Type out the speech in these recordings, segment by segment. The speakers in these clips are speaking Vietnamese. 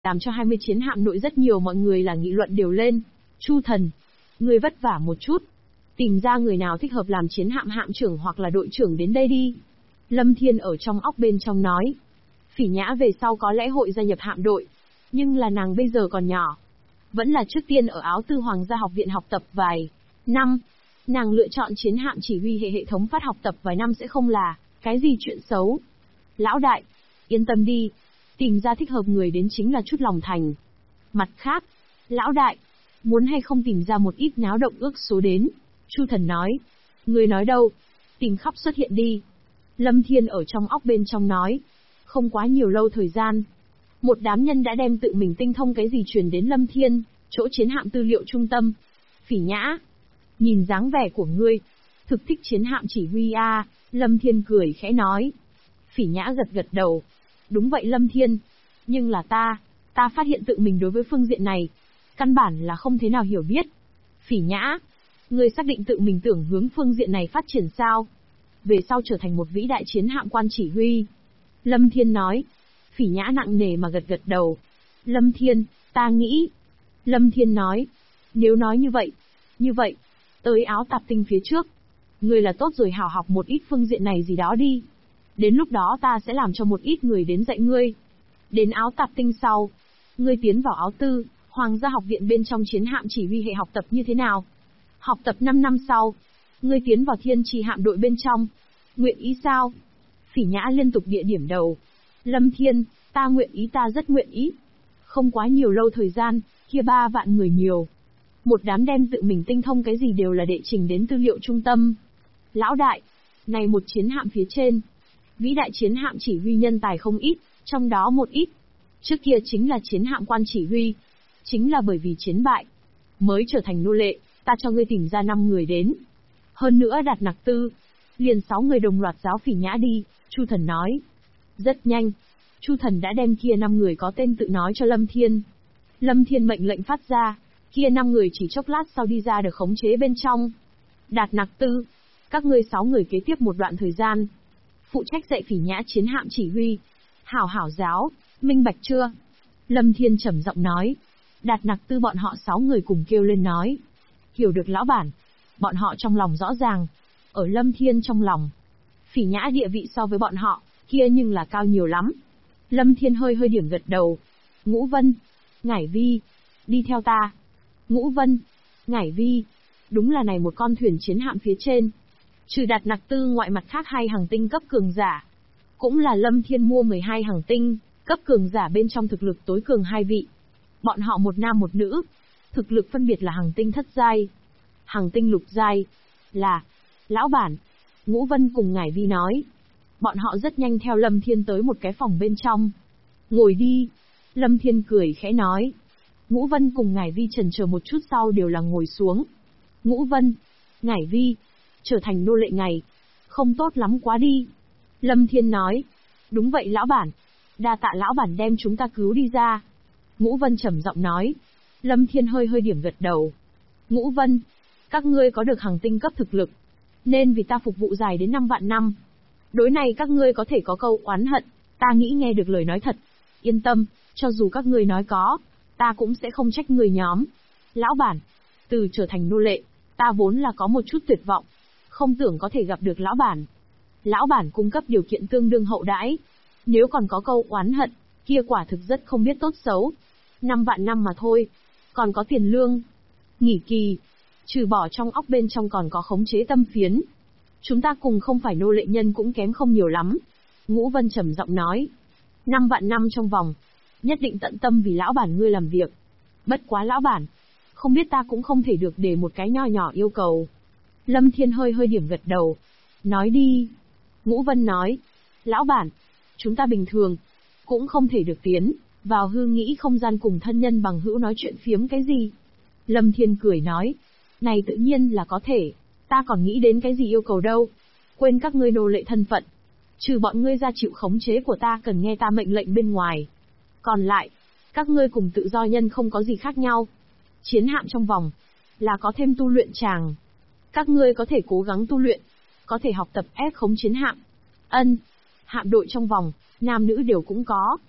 làm cho 20 chiến hạm nội rất nhiều mọi người là nghị luận đều lên. Chu thần, ngươi vất vả một chút. Tìm ra người nào thích hợp làm chiến hạm hạm trưởng hoặc là đội trưởng đến đây đi. Lâm Thiên ở trong óc bên trong nói. Phỉ Nhã về sau có lẽ hội gia nhập hạm đội. Nhưng là nàng bây giờ còn nhỏ. Vẫn là trước tiên ở Áo Tư Hoàng gia học viện học tập vài năm. Nàng lựa chọn chiến hạm chỉ huy hệ thống phát học tập vài năm sẽ không là cái gì chuyện xấu. Lão đại, yên tâm đi. Tìm ra thích hợp người đến chính là chút lòng thành. Mặt khác, lão đại, muốn hay không tìm ra một ít náo động ước số đến. Chu thần nói. Người nói đâu? Tìm khắp xuất hiện đi. Lâm Thiên ở trong óc bên trong nói. Không quá nhiều lâu thời gian. Một đám nhân đã đem tự mình tinh thông cái gì truyền đến Lâm Thiên, chỗ chiến hạm tư liệu trung tâm. Phỉ Nhã, nhìn dáng vẻ của ngươi, thực thích chiến hạm chỉ huy a. Lâm Thiên cười khẽ nói. Phỉ Nhã gật gật đầu. Đúng vậy Lâm Thiên. Nhưng là ta phát hiện tự mình đối với phương diện này, căn bản là không thế nào hiểu biết. Phỉ Nhã, ngươi xác định tự mình tưởng hướng phương diện này phát triển sao? Về sau trở thành một vĩ đại chiến hạm quan chỉ huy. Lâm Thiên nói. Phỉ Nhã nặng nề mà gật gật đầu. Lâm Thiên, ta nghĩ. Lâm Thiên nói. Nếu nói như vậy, tới Áo Tạp Tinh phía trước. Ngươi là tốt rồi hào học một ít phương diện này gì đó đi. Đến lúc đó ta sẽ làm cho một ít người đến dạy ngươi. Đến Áo Tạp Tinh sau, ngươi tiến vào Áo Tư, Hoàng gia học viện bên trong chiến hạm chỉ huy hệ học tập như thế nào? Học tập 5 năm sau, ngươi tiến vào Thiên Trì hạm đội bên trong. Nguyện ý sao? Phỉ Nhã liên tục địa điểm đầu. Lâm Thiên, ta nguyện ý, ta rất nguyện ý. Không quá nhiều lâu thời gian, kia 3 vạn người nhiều. Một đám đem tự mình tinh thông cái gì đều là đệ trình đến tư liệu trung tâm. Lão đại, này một chiến hạm phía trên. Vĩ đại chiến hạm chỉ huy nhân tài không ít, trong đó một ít. Trước kia chính là chiến hạm quan chỉ huy. Chính là bởi vì chiến bại. Mới trở thành nô lệ, ta cho ngươi tìm ra 5 người đến. Hơn nữa Đạt Nặc Tư. Liền 6 người đồng loạt giáo Phỉ Nhã đi, Chu thần nói. Rất nhanh. Chu thần đã đem kia 5 người có tên tự nói cho Lâm Thiên. Lâm Thiên mệnh lệnh phát ra, kia 5 người chỉ chốc lát sau đi ra được khống chế bên trong. Đạt Nặc Tư, các ngươi 6 người kế tiếp một đoạn thời gian. Phụ trách dạy Phỉ Nhã chiến hạm chỉ huy. Hảo hảo giáo, minh bạch chưa? Lâm Thiên trầm giọng nói. Đạt Nặc Tư bọn họ 6 người cùng kêu lên nói. Hiểu được lão bản. Bọn họ trong lòng rõ ràng. Ở Lâm Thiên trong lòng, Phỉ Nhã địa vị so với bọn họ, kia nhưng là cao nhiều lắm. Lâm Thiên hơi điểm gật đầu. Ngũ Vân, Ngải Vi, đi theo ta. Ngũ Vân, Ngải Vi, đúng là này một con thuyền chiến hạm phía trên. Trừ Đạt Nặc Tư ngoại mặt khác 2 hàng tinh cấp cường giả. Cũng là Lâm Thiên mua 12 hàng tinh, cấp cường giả bên trong thực lực tối cường 2 vị. Bọn họ một nam một nữ, thực lực phân biệt là hàng tinh thất giai, hàng tinh lục giai. Là, lão bản, Ngũ Vân cùng Ngải Vi nói. Bọn họ rất nhanh theo Lâm Thiên tới một cái phòng bên trong. Ngồi đi. Lâm Thiên cười khẽ nói. Ngũ Vân cùng Ngải Vi chần chờ một chút sau đều là ngồi xuống. Ngũ Vân, Ngải Vi, trở thành nô lệ ngày, không tốt lắm quá đi. Lâm Thiên nói. Đúng vậy lão bản. Đa tạ lão bản đem chúng ta cứu đi ra. Ngũ Vân trầm giọng nói. Lâm Thiên hơi điểm gật đầu. Ngũ Vân, các ngươi có được hàng tinh cấp thực lực, nên vì ta phục vụ dài đến 5 vạn năm. Đối này các ngươi có thể có câu oán hận, ta nghĩ nghe được lời nói thật. Yên tâm, cho dù các ngươi nói có, ta cũng sẽ không trách người nhóm. Lão bản, từ trở thành nô lệ, ta vốn là có một chút tuyệt vọng, không tưởng có thể gặp được lão bản. Lão bản cung cấp điều kiện tương đương hậu đãi. Nếu còn có câu oán hận, kia quả thực rất không biết tốt xấu. 5 vạn năm mà thôi, còn có tiền lương, nghỉ kỳ, trừ bỏ trong óc bên trong còn có khống chế tâm phiến. Chúng ta cùng không phải nô lệ nhân cũng kém không nhiều lắm. Ngũ Vân trầm giọng nói. 5 vạn năm trong vòng, nhất định tận tâm vì lão bản ngươi làm việc. Bất quá lão bản, không biết ta cũng không thể được để một cái nho nhỏ yêu cầu. Lâm Thiên hơi điểm gật đầu. Nói đi. Ngũ Vân nói. Lão bản, chúng ta bình thường, cũng không thể được tiến vào hư nghĩ không gian cùng thân nhân bằng hữu nói chuyện phiếm cái gì. Lâm Thiên cười nói. Này tự nhiên là có thể, ta còn nghĩ đến cái gì yêu cầu đâu. Quên các ngươi nô lệ thân phận. Trừ bọn ngươi ra chịu khống chế của ta cần nghe ta mệnh lệnh bên ngoài. Còn lại, các ngươi cùng tự do nhân không có gì khác nhau. Chiến hạm trong vòng, là có thêm tu luyện tràng. Các ngươi có thể cố gắng tu luyện, có thể học tập ép khống chiến hạm. Hạm đội trong vòng, nam nữ đều cũng có.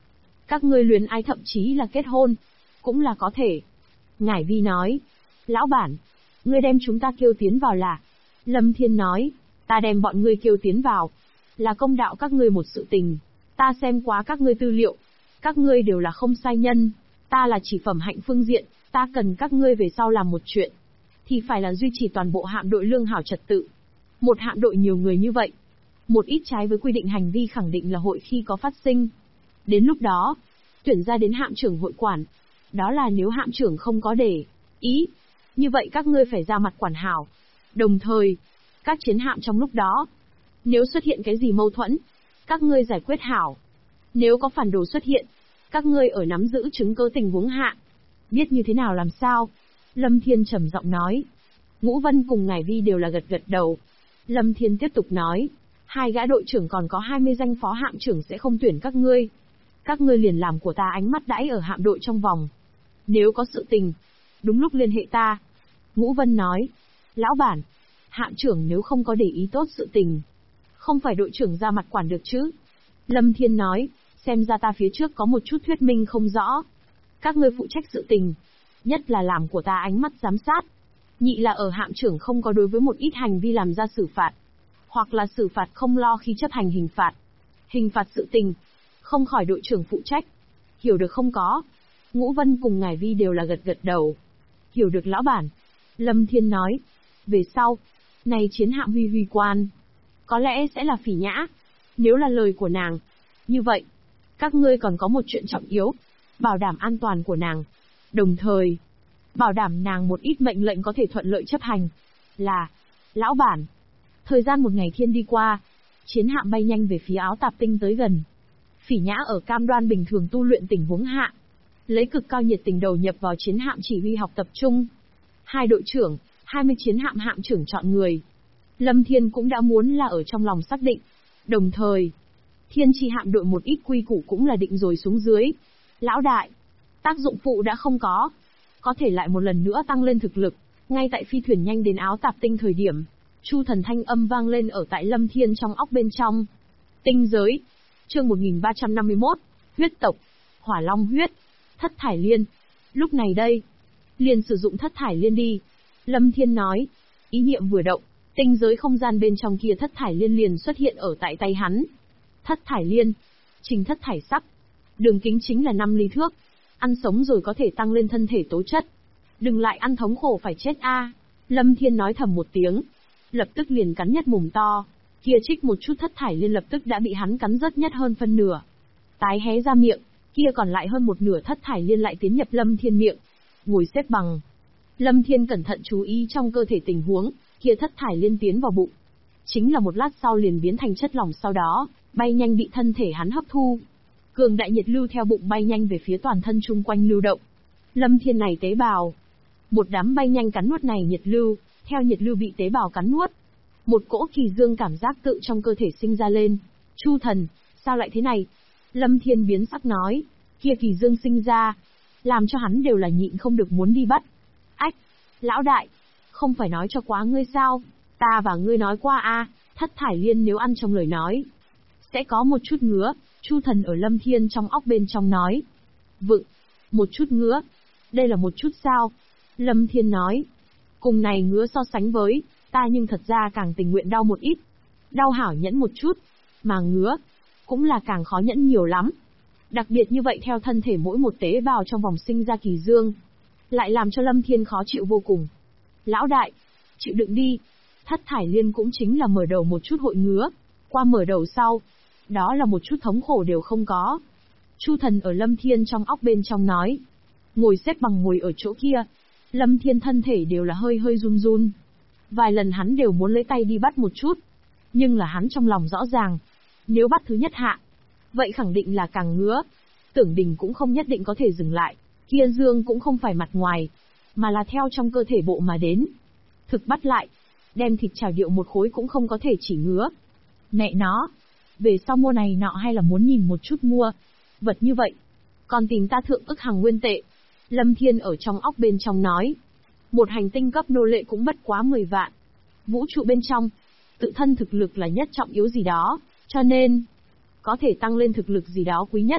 Các ngươi luyến ái thậm chí là kết hôn, cũng là có thể. Ngải Vi nói, lão bản, ngươi đem chúng ta kêu tiến vào là? Lâm Thiên nói, ta đem bọn ngươi kêu tiến vào, là công đạo các ngươi một sự tình. Ta xem quá các ngươi tư liệu, các ngươi đều là không sai nhân, ta là chỉ phẩm hạnh phương diện, ta cần các ngươi về sau làm một chuyện, thì phải là duy trì toàn bộ hạm đội lương hảo trật tự. Một hạm đội nhiều người như vậy, một ít trái với quy định hành vi khẳng định là hội khi có phát sinh. Đến lúc đó, tuyển ra đến hạm trưởng hội quản. Đó là nếu hạm trưởng không có để ý, như vậy các ngươi phải ra mặt quản hảo. Đồng thời, các chiến hạm trong lúc đó, nếu xuất hiện cái gì mâu thuẫn, các ngươi giải quyết hảo. Nếu có phản đồ xuất hiện, các ngươi ở nắm giữ chứng cứ tình huống hạ, biết như thế nào làm sao. Lâm Thiên trầm giọng nói. Ngũ Vân cùng Ngải Vi đều là gật gật đầu. Lâm Thiên tiếp tục nói, 2 gã đội trưởng còn có 20 danh phó hạm trưởng sẽ không tuyển các ngươi. Các ngươi liền làm của ta ánh mắt đãi ở hạm đội trong vòng. Nếu có sự tình, đúng lúc liên hệ ta. Ngũ Vân nói, lão bản, hạm trưởng nếu không có để ý tốt sự tình, không phải đội trưởng ra mặt quản được chứ. Lâm Thiên nói, xem ra ta phía trước có một chút thuyết minh không rõ. Các ngươi phụ trách sự tình, nhất là làm của ta ánh mắt giám sát. Nhị là ở hạm trưởng không có đối với một ít hành vi làm ra xử phạt, hoặc là xử phạt không lo khi chấp hành hình phạt. Hình phạt sự tình, không khỏi đội trưởng phụ trách. Hiểu được không có? Ngũ Vân cùng Ngải Vi đều là gật gật đầu. Hiểu được lão bản. Lâm Thiên nói. Về sau, này chiến hạm Huy Huy quan, có lẽ sẽ là Phỉ Nhã. Nếu là lời của nàng, như vậy, các ngươi còn có một chuyện trọng yếu, bảo đảm an toàn của nàng. Đồng thời, bảo đảm nàng một ít mệnh lệnh có thể thuận lợi chấp hành. Là, lão bản. Thời gian một ngày thiên đi qua, chiến hạm bay nhanh về phía Áo Tạp Tinh tới gần. Phỉ Nhã ở cam đoan bình thường tu luyện tình huống hạ, lấy cực cao nhiệt tình đầu nhập vào chiến hạm chỉ huy học tập trung. 2 đội trưởng, 20 chiến hạm hạm trưởng chọn người. Lâm Thiên cũng đã muốn là ở trong lòng xác định. Đồng thời, Thiên Chi hạm đội một ít quy củ cũng là định rồi xuống dưới. Lão đại, tác dụng phụ đã không có thể lại một lần nữa tăng lên thực lực. Ngay tại phi thuyền nhanh đến Áo Tạp Tinh thời điểm, Chu Thần thanh âm vang lên ở tại Lâm Thiên trong óc bên trong. Tinh giới, chương 1351, huyết tộc, Hỏa Long huyết, Thất Thải Liên. Lúc này đây, liền sử dụng Thất Thải Liên đi. Lâm Thiên nói, ý niệm vừa động, tinh giới không gian bên trong kia Thất Thải Liên liền xuất hiện ở tại tay hắn. Thất Thải Liên, trình thất thải sắc, đường kính chính là 5 ly thước, ăn sống rồi có thể tăng lên thân thể tố chất. Đừng lại ăn thống khổ phải chết a. Lâm Thiên nói thầm một tiếng, lập tức liền cắn nhất mồm to, kia trích một chút Thất Thải Liên lập tức đã bị hắn cắn rớt nhất hơn phân nửa. Tái hé ra miệng, kia còn lại hơn một nửa Thất Thải Liên lại tiến nhập Lâm Thiên miệng. Ngồi xếp bằng, Lâm Thiên cẩn thận chú ý trong cơ thể tình huống, kia Thất Thải Liên tiến vào bụng. Chính là một lát sau liền biến thành chất lỏng, sau đó bay nhanh bị thân thể hắn hấp thu. Cường đại nhiệt lưu theo bụng bay nhanh về phía toàn thân chung quanh lưu động. Lâm Thiên này tế bào, một đám bay nhanh cắn nuốt này nhiệt lưu, theo nhiệt lưu bị tế bào cắn nuốt. Một cỗ kỳ dương cảm giác tự trong cơ thể sinh ra lên. Chu Thần, sao lại thế này? Lâm Thiên biến sắc nói, kia kỳ dương sinh ra, làm cho hắn đều là nhịn không được muốn đi bắt. Ách, lão đại, không phải nói cho quá ngươi sao? Ta và ngươi nói qua a, Thất Thải Liên nếu ăn trong lời nói, sẽ có một chút ngứa. Chu Thần ở Lâm Thiên trong óc bên trong nói. Vựng, một chút ngứa, đây là một chút sao? Lâm Thiên nói, cùng này ngứa so sánh với, ta nhưng thật ra càng tình nguyện đau một ít. Đau hảo nhẫn một chút, mà ngứa, cũng là càng khó nhẫn nhiều lắm. Đặc biệt như vậy theo thân thể mỗi một tế bào trong vòng sinh ra kỳ dương, lại làm cho Lâm Thiên khó chịu vô cùng. Lão đại, chịu đựng đi. Thất Thải Liên cũng chính là mở đầu một chút hội ngứa, qua mở đầu sau, đó là một chút thống khổ đều không có. Chu Thần ở Lâm Thiên trong óc bên trong nói. Ngồi xếp bằng ngồi ở chỗ kia, Lâm Thiên thân thể đều là hơi hơi run run. Vài lần hắn đều muốn lấy tay đi bắt một chút, nhưng là hắn trong lòng rõ ràng, nếu bắt thứ nhất hạ, vậy khẳng định là càng ngứa. Tưởng Đình cũng không nhất định có thể dừng lại, kia dương cũng không phải mặt ngoài, mà là theo trong cơ thể bộ mà đến. Thực bắt lại, đem thịt chảo điệu một khối cũng không có thể chỉ ngứa. Mẹ nó, về sau mua này nọ hay là muốn nhìn một chút mua vật như vậy, còn tìm ta thượng ức hàng nguyên tệ. Lâm Thiên ở trong óc bên trong nói, một hành tinh cấp nô lệ cũng bất quá 10 vạn. Vũ trụ bên trong, tự thân thực lực là nhất trọng yếu gì đó, cho nên có thể tăng lên thực lực gì đó quý nhất.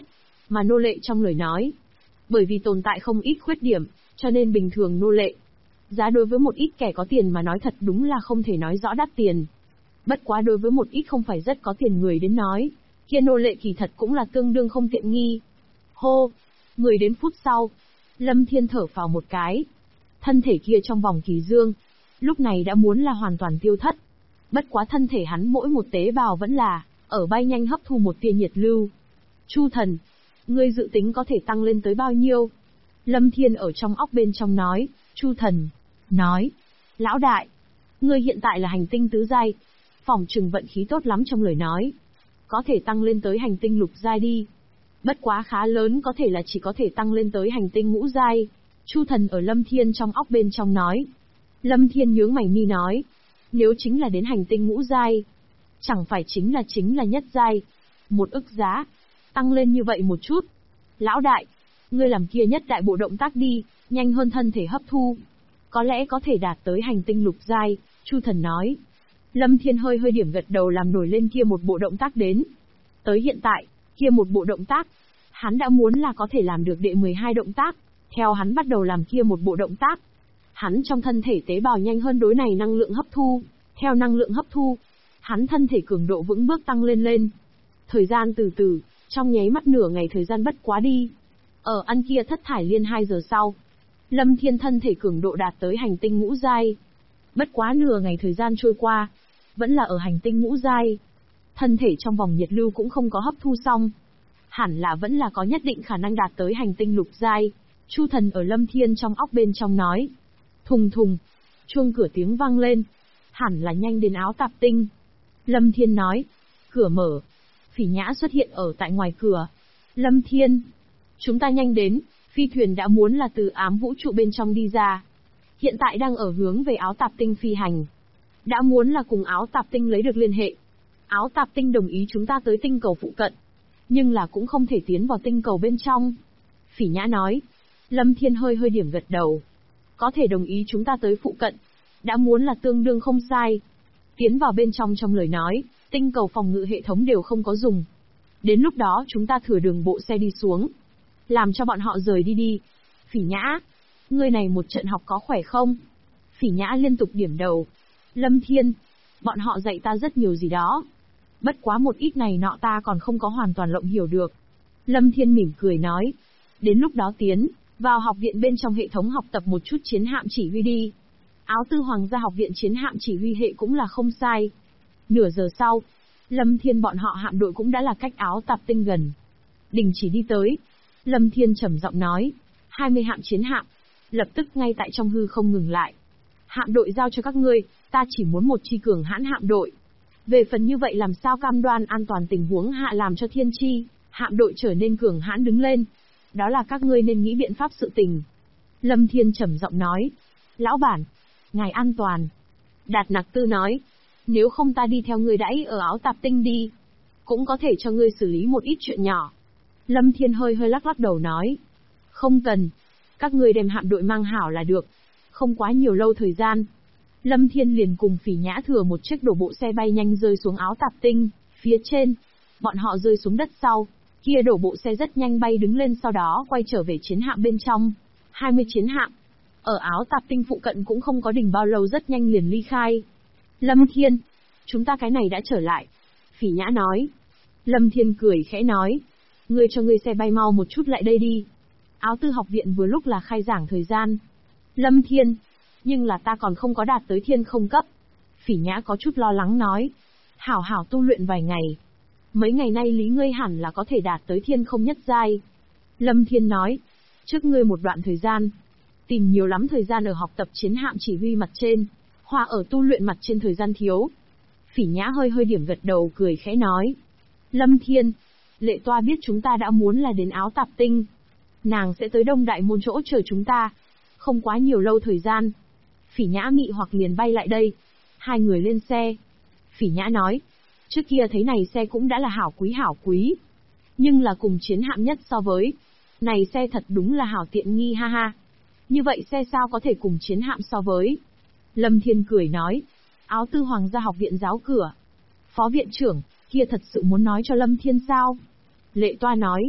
mà nô lệ trong lời nói. Bởi vì tồn tại không ít khuyết điểm, cho nên bình thường nô lệ. Giá đối với một ít kẻ có tiền mà nói thật đúng là không thể nói rõ đắt tiền. Bất quá đối với một ít không phải rất có tiền người đến nói, kia nô lệ kỳ thật cũng là tương đương không tiện nghi. Hô! 10 đến phút sau, Lâm Thiên thở phào một cái. Thân thể kia trong vòng kỳ dương, lúc này đã muốn là hoàn toàn tiêu thất. Bất quá thân thể hắn mỗi một tế bào vẫn là, ở bay nhanh hấp thu một tia nhiệt lưu. Chu thần, ngươi dự tính có thể tăng lên tới bao nhiêu? Lâm Thiên ở trong óc bên trong nói, Chu thần, nói, lão đại, ngươi hiện tại là hành tinh tứ giai, phỏng chừng vận khí tốt lắm trong lời nói. Có thể tăng lên tới hành tinh lục giai đi. Bất quá khá lớn có thể là chỉ có thể tăng lên tới hành tinh ngũ giai. Chu thần ở Lâm Thiên trong óc bên trong nói. Lâm Thiên nhướng mày mi nói, nếu chính là đến hành tinh ngũ giai, chẳng phải chính là nhất giai. 1 ức giá, tăng lên như vậy một chút. Lão đại, ngươi làm kia nhất đại bộ động tác đi, nhanh hơn thân thể hấp thu. Có lẽ có thể đạt tới hành tinh lục giai, Chu thần nói. Lâm Thiên hơi điểm gật đầu làm nổi lên kia một bộ động tác đến. Tới hiện tại, kia một bộ động tác, hắn đã muốn là có thể làm được đệ 12 động tác, theo hắn bắt đầu làm kia một bộ động tác. Hắn trong thân thể tế bào nhanh hơn đối này năng lượng hấp thu, theo năng lượng hấp thu, hắn thân thể cường độ vững bước tăng lên. Thời gian từ từ, trong nháy mắt nửa ngày thời gian bất quá đi. Ở ăn kia thất thải liên 2 giờ sau, Lâm Thiên thân thể cường độ đạt tới hành tinh ngũ giai. Bất quá nửa ngày thời gian trôi qua, vẫn là ở hành tinh ngũ giai. Thân thể trong vòng nhiệt lưu cũng không có hấp thu xong. Hẳn là vẫn là có nhất định khả năng đạt tới hành tinh lục giai. Chu thần ở Lâm Thiên trong óc bên trong nói. Thùng thùng, chuông cửa tiếng vang lên. Hẳn là nhanh đến áo tạp tinh. Lâm Thiên nói. Cửa mở. Phỉ Nhã xuất hiện ở tại ngoài cửa. Lâm Thiên, chúng ta nhanh đến, phi thuyền đã muốn là từ ám vũ trụ bên trong đi ra. Hiện tại đang ở hướng về áo tạp tinh phi hành. Đã muốn là cùng áo tạp tinh lấy được liên hệ. Áo tạp tinh đồng ý chúng ta tới tinh cầu phụ cận. Nhưng là cũng không thể tiến vào tinh cầu bên trong. Phỉ Nhã nói. Lâm Thiên hơi điểm gật đầu. Có thể đồng ý chúng ta tới phụ cận. Đã muốn là tương đương không sai. Tiến vào bên trong lời nói, tinh cầu phòng ngự hệ thống đều không có dùng. Đến lúc đó chúng ta thừa đường bộ xe đi xuống. Làm cho bọn họ rời đi. Phỉ Nhã, ngươi này một trận học có khỏe không? Phỉ Nhã liên tục điểm đầu. Lâm Thiên, bọn họ dạy ta rất nhiều gì đó. Bất quá một ít này nọ ta còn không có hoàn toàn lộng hiểu được. Lâm Thiên mỉm cười nói. Đến lúc đó tiến vào học viện bên trong hệ thống học tập một chút chiến hạm chỉ huy đi. Áo Tư Hoàng gia học viện chiến hạm chỉ huy hệ cũng là không sai. Nửa giờ sau, Lâm Thiên bọn họ hạm đội cũng đã là cách áo tạp tinh gần. Đình chỉ đi tới. Lâm Thiên trầm giọng nói. 20 hạm chiến hạm. Lập tức ngay tại trong hư không ngừng lại. Hạm đội giao cho các ngươi, ta chỉ muốn một chi cường hãn hạm đội. Về phần như vậy làm sao cam đoan an toàn tình huống hạ làm cho thiên chi, hạm đội trở nên cường hãn đứng lên. Đó là các ngươi nên nghĩ biện pháp sự tình. Lâm Thiên trầm giọng nói. Lão bản, ngài an toàn. Đạt Nặc Tư nói. Nếu không ta đi theo ngươi đãi ở áo tạp tinh đi. Cũng có thể cho ngươi xử lý một ít chuyện nhỏ. Lâm Thiên hơi lắc đầu nói. Không cần. Các ngươi đem hạm đội mang hảo là được. Không quá nhiều lâu thời gian. Lâm Thiên liền cùng Phỉ Nhã thừa một chiếc đổ bộ xe bay nhanh rơi xuống áo tạp tinh. Phía trên, bọn họ rơi xuống đất sau. Kia đổ bộ xe rất nhanh bay đứng lên sau đó quay trở về chiến hạm bên trong. 20 chiến hạm. Ở áo tạp tinh phụ cận cũng không có đỉnh bao lâu rất nhanh liền ly khai. Lâm Thiên, chúng ta cái này đã trở lại. Phỉ Nhã nói. Lâm Thiên cười khẽ nói. Ngươi cho ngươi xe bay mau một chút lại đây đi. Áo Tư học viện vừa lúc là khai giảng thời gian. Lâm Thiên, nhưng là ta còn không có đạt tới thiên không cấp. Phỉ Nhã có chút lo lắng nói. Hảo tu luyện vài ngày. Mấy ngày nay lý ngươi hẳn là có thể đạt tới thiên không nhất giai. Lâm Thiên nói. Trước ngươi một đoạn thời gian. Tìm nhiều lắm thời gian ở học tập chiến hạm chỉ huy mặt trên. Hòa ở tu luyện mặt trên thời gian thiếu. Phỉ Nhã hơi điểm gật đầu cười khẽ nói. Lâm Thiên, Lệ Toa biết chúng ta đã muốn là đến áo tạp tinh. Nàng sẽ tới Đông Đại Môn chỗ chờ chúng ta. Không quá nhiều lâu thời gian. Phỉ Nhã mị hoặc liền bay lại đây. Hai người lên xe. Phỉ Nhã nói. Trước kia thấy này xe cũng đã là hảo quý. Nhưng là cùng chiến hạm nhất so với. Này xe thật đúng là hảo tiện nghi ha ha. Như vậy xe sao có thể cùng chiến hạm so với. Lâm Thiên cười nói. Áo Tư Hoàng gia học viện giáo cửa. Phó viện trưởng, kia thật sự muốn nói cho Lâm Thiên sao? Lệ Toa nói.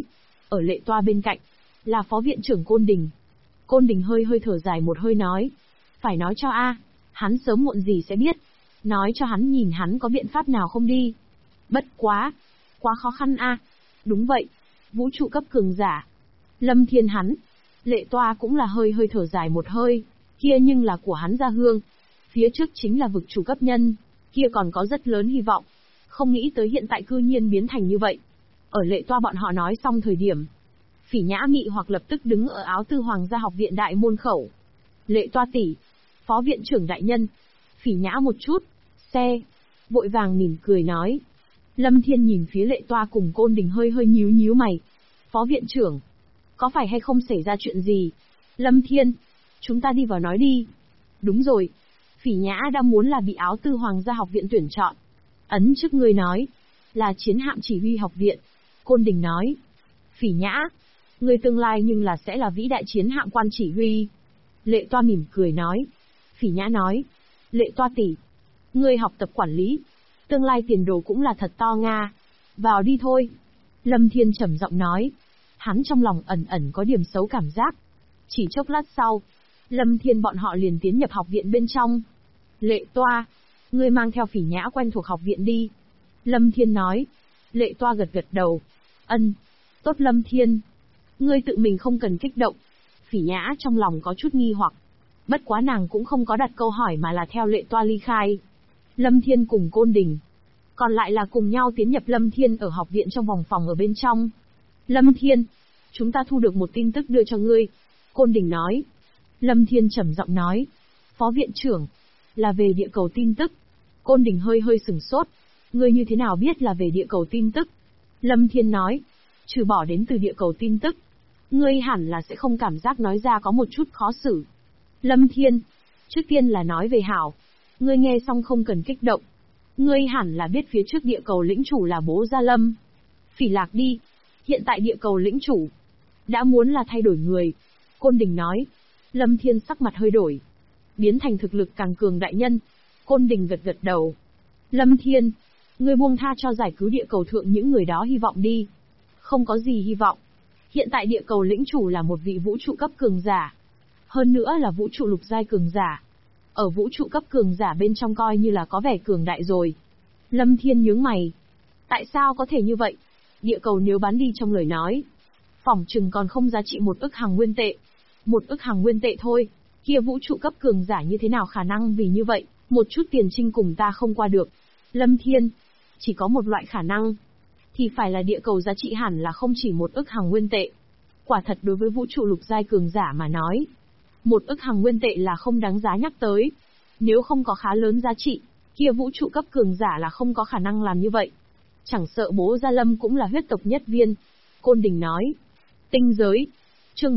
Ở Lệ Toa bên cạnh, là Phó Viện trưởng Côn Đình. Côn Đình hơi hơi thở dài một hơi nói. Phải nói cho a, hắn sớm muộn gì sẽ biết. Nói cho hắn nhìn hắn có biện pháp nào không đi. Bất quá. Quá khó khăn a. Đúng vậy. Vũ trụ cấp cường giả. Lâm Thiên hắn. Lệ Toa cũng là hơi hơi thở dài một hơi. Kia nhưng là của hắn gia hương. Phía trước chính là vực chủ cấp nhân. Kia còn có rất lớn hy vọng. Không nghĩ tới hiện tại cư nhiên biến thành như vậy. Ở Lệ Toa bọn họ nói xong thời điểm, Phỉ Nhã Mị hoặc lập tức đứng ở Áo Tư Hoàng gia học viện đại môn khẩu. Lệ Toa tỷ, Phó Viện trưởng đại nhân. Phỉ Nhã một chút, xe. Vội vàng mỉm cười nói. Lâm Thiên nhìn phía Lệ Toa cùng Côn Đình hơi hơi nhíu nhíu mày. Phó Viện trưởng, có phải hay không xảy ra chuyện gì? Lâm Thiên, chúng ta đi vào nói đi. Đúng rồi, Phỉ Nhã đã muốn là bị Áo Tư Hoàng gia học viện tuyển chọn. Ấn trước ngươi nói, là chiến hạm chỉ huy học viện. Côn Đình nói. Phỉ Nhã, ngươi tương lai nhưng là sẽ là vĩ đại chiến hạm quan chỉ huy. Lệ Toa mỉm cười nói. Phỉ Nhã nói. Lệ Toa tỷ, ngươi học tập quản lý, tương lai tiền đồ cũng là thật to nga. Vào đi thôi. Lâm Thiên trầm giọng nói. Hắn trong lòng ẩn ẩn có điểm xấu cảm giác. Chỉ chốc lát sau, Lâm Thiên bọn họ liền tiến nhập học viện bên trong. Lệ Toa, ngươi mang theo Phỉ Nhã quen thuộc học viện đi. Lâm Thiên nói. Lệ Toa gật gật đầu. Ân. Tốt Lâm Thiên. Ngươi tự mình không cần kích động. Phỉ Nhã trong lòng có chút nghi hoặc. Bất quá nàng cũng không có đặt câu hỏi mà là theo Lệ Toa ly khai. Lâm Thiên cùng Côn Đình. Còn lại là cùng nhau tiến nhập Lâm Thiên ở học viện trong vòng phòng ở bên trong. Lâm Thiên, chúng ta thu được một tin tức đưa cho ngươi. Côn Đình nói. Lâm Thiên trầm giọng nói. Phó Viện trưởng, là về địa cầu tin tức. Côn Đình hơi hơi sửng sốt. Ngươi như thế nào biết là về địa cầu tin tức? Lâm Thiên nói. Trừ bỏ đến từ địa cầu tin tức, ngươi hẳn là sẽ không cảm giác nói ra có một chút khó xử. Lâm Thiên, trước tiên là nói về hảo. Ngươi nghe xong không cần kích động. Ngươi hẳn là biết phía trước địa cầu lĩnh chủ là Bố Gia Lâm. Phỉ Lạc đi. Hiện tại địa cầu lĩnh chủ đã muốn là thay đổi người. Côn Đình nói. Lâm Thiên sắc mặt hơi đổi. Biến thành thực lực càng cường đại nhân. Côn Đình gật gật đầu. Lâm Thiên, ngươi buông tha cho giải cứu địa cầu thượng những người đó hy vọng đi. Không có gì hy vọng. Hiện tại địa cầu lĩnh chủ là một vị vũ trụ cấp cường giả. Hơn nữa là vũ trụ lục giai cường giả. Ở vũ trụ cấp cường giả bên trong coi như là có vẻ cường đại rồi. Lâm Thiên nhướng mày. Tại sao có thể như vậy? Địa cầu nếu bán đi trong lời nói, phỏng chừng còn không giá trị 1 ức hàng nguyên tệ. 1 ức hàng nguyên tệ thôi. Kia vũ trụ cấp cường giả như thế nào khả năng vì như vậy, một chút tiền trinh cùng ta không qua được. Lâm Thiên, chỉ có một loại khả năng, thì phải là địa cầu giá trị hẳn là không chỉ 1 ức hàng nguyên tệ. Quả thật đối với vũ trụ lục giai cường giả mà nói, 1 ức hàng nguyên tệ là không đáng giá nhắc tới. Nếu không có khá lớn giá trị, kia vũ trụ cấp cường giả là không có khả năng làm như vậy. Chẳng sợ Bố Gia Lâm cũng là huyết tộc nhất viên. Côn Đình nói. Tinh giới. Chương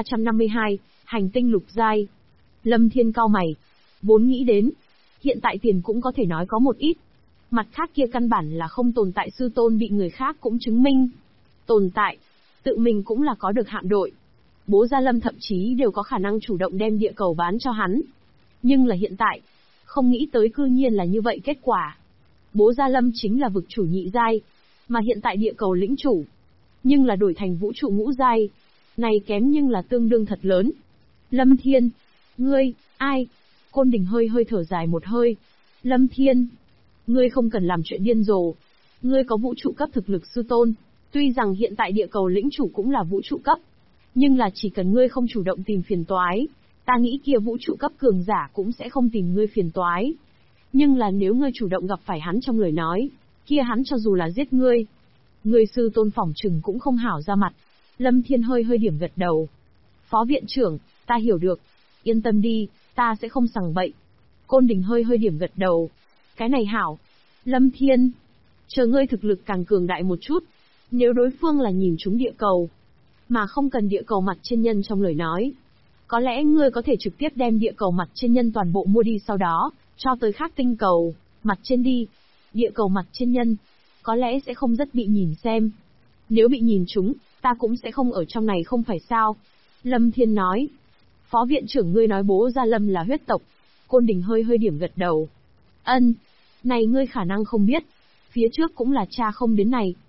1352, hành tinh lục giai. Lâm Thiên cau mày. Vốn nghĩ đến, hiện tại tiền cũng có thể nói có một ít. Mặt khác kia căn bản là không tồn tại, sư tôn bị người khác cũng chứng minh. Tồn tại, tự mình cũng là có được hạm đội. Bố Gia Lâm thậm chí đều có khả năng chủ động đem địa cầu bán cho hắn. Nhưng là hiện tại, không nghĩ tới cư nhiên là như vậy kết quả. Bố Gia Lâm chính là vực chủ nhị giai, mà hiện tại địa cầu lĩnh chủ. Nhưng là đổi thành vũ trụ ngũ giai. Này kém nhưng là tương đương thật lớn. Lâm Thiên, ngươi, ai? Côn Đình hơi hơi thở dài một hơi. Lâm Thiên, ngươi không cần làm chuyện điên rồ. Ngươi có vũ trụ cấp thực lực sư tôn. Tuy rằng hiện tại địa cầu lĩnh chủ cũng là vũ trụ cấp, nhưng là chỉ cần ngươi không chủ động tìm phiền toái, ta nghĩ kia vũ trụ cấp cường giả cũng sẽ không tìm ngươi phiền toái. Nhưng là nếu ngươi chủ động gặp phải hắn trong lời nói, kia hắn cho dù là giết ngươi, ngươi sư tôn phỏng chừng cũng không hảo ra mặt. Lâm Thiên hơi hơi điểm gật đầu. Phó Viện trưởng, ta hiểu được. Yên tâm đi, ta sẽ không sằng bậy. Côn Đình hơi hơi điểm gật đầu. Cái này hảo. Lâm Thiên, chờ ngươi thực lực càng cường đại một chút. Nếu đối phương là nhìn trúng địa cầu, mà không cần địa cầu mặt trên nhân trong lời nói, có lẽ ngươi có thể trực tiếp đem địa cầu mặt trên nhân toàn bộ mua đi, sau đó cho tới khác tinh cầu mặt trên đi. Địa cầu mặt trên nhân có lẽ sẽ không rất bị nhìn xem. Nếu bị nhìn trúng, ta cũng sẽ không ở trong này không phải sao? Lâm Thiên nói. Phó Viện trưởng, ngươi nói Bố Gia Lâm là huyết tộc. Côn Đình hơi hơi điểm gật đầu. Ân, này ngươi khả năng không biết, phía trước cũng là cha không đến này.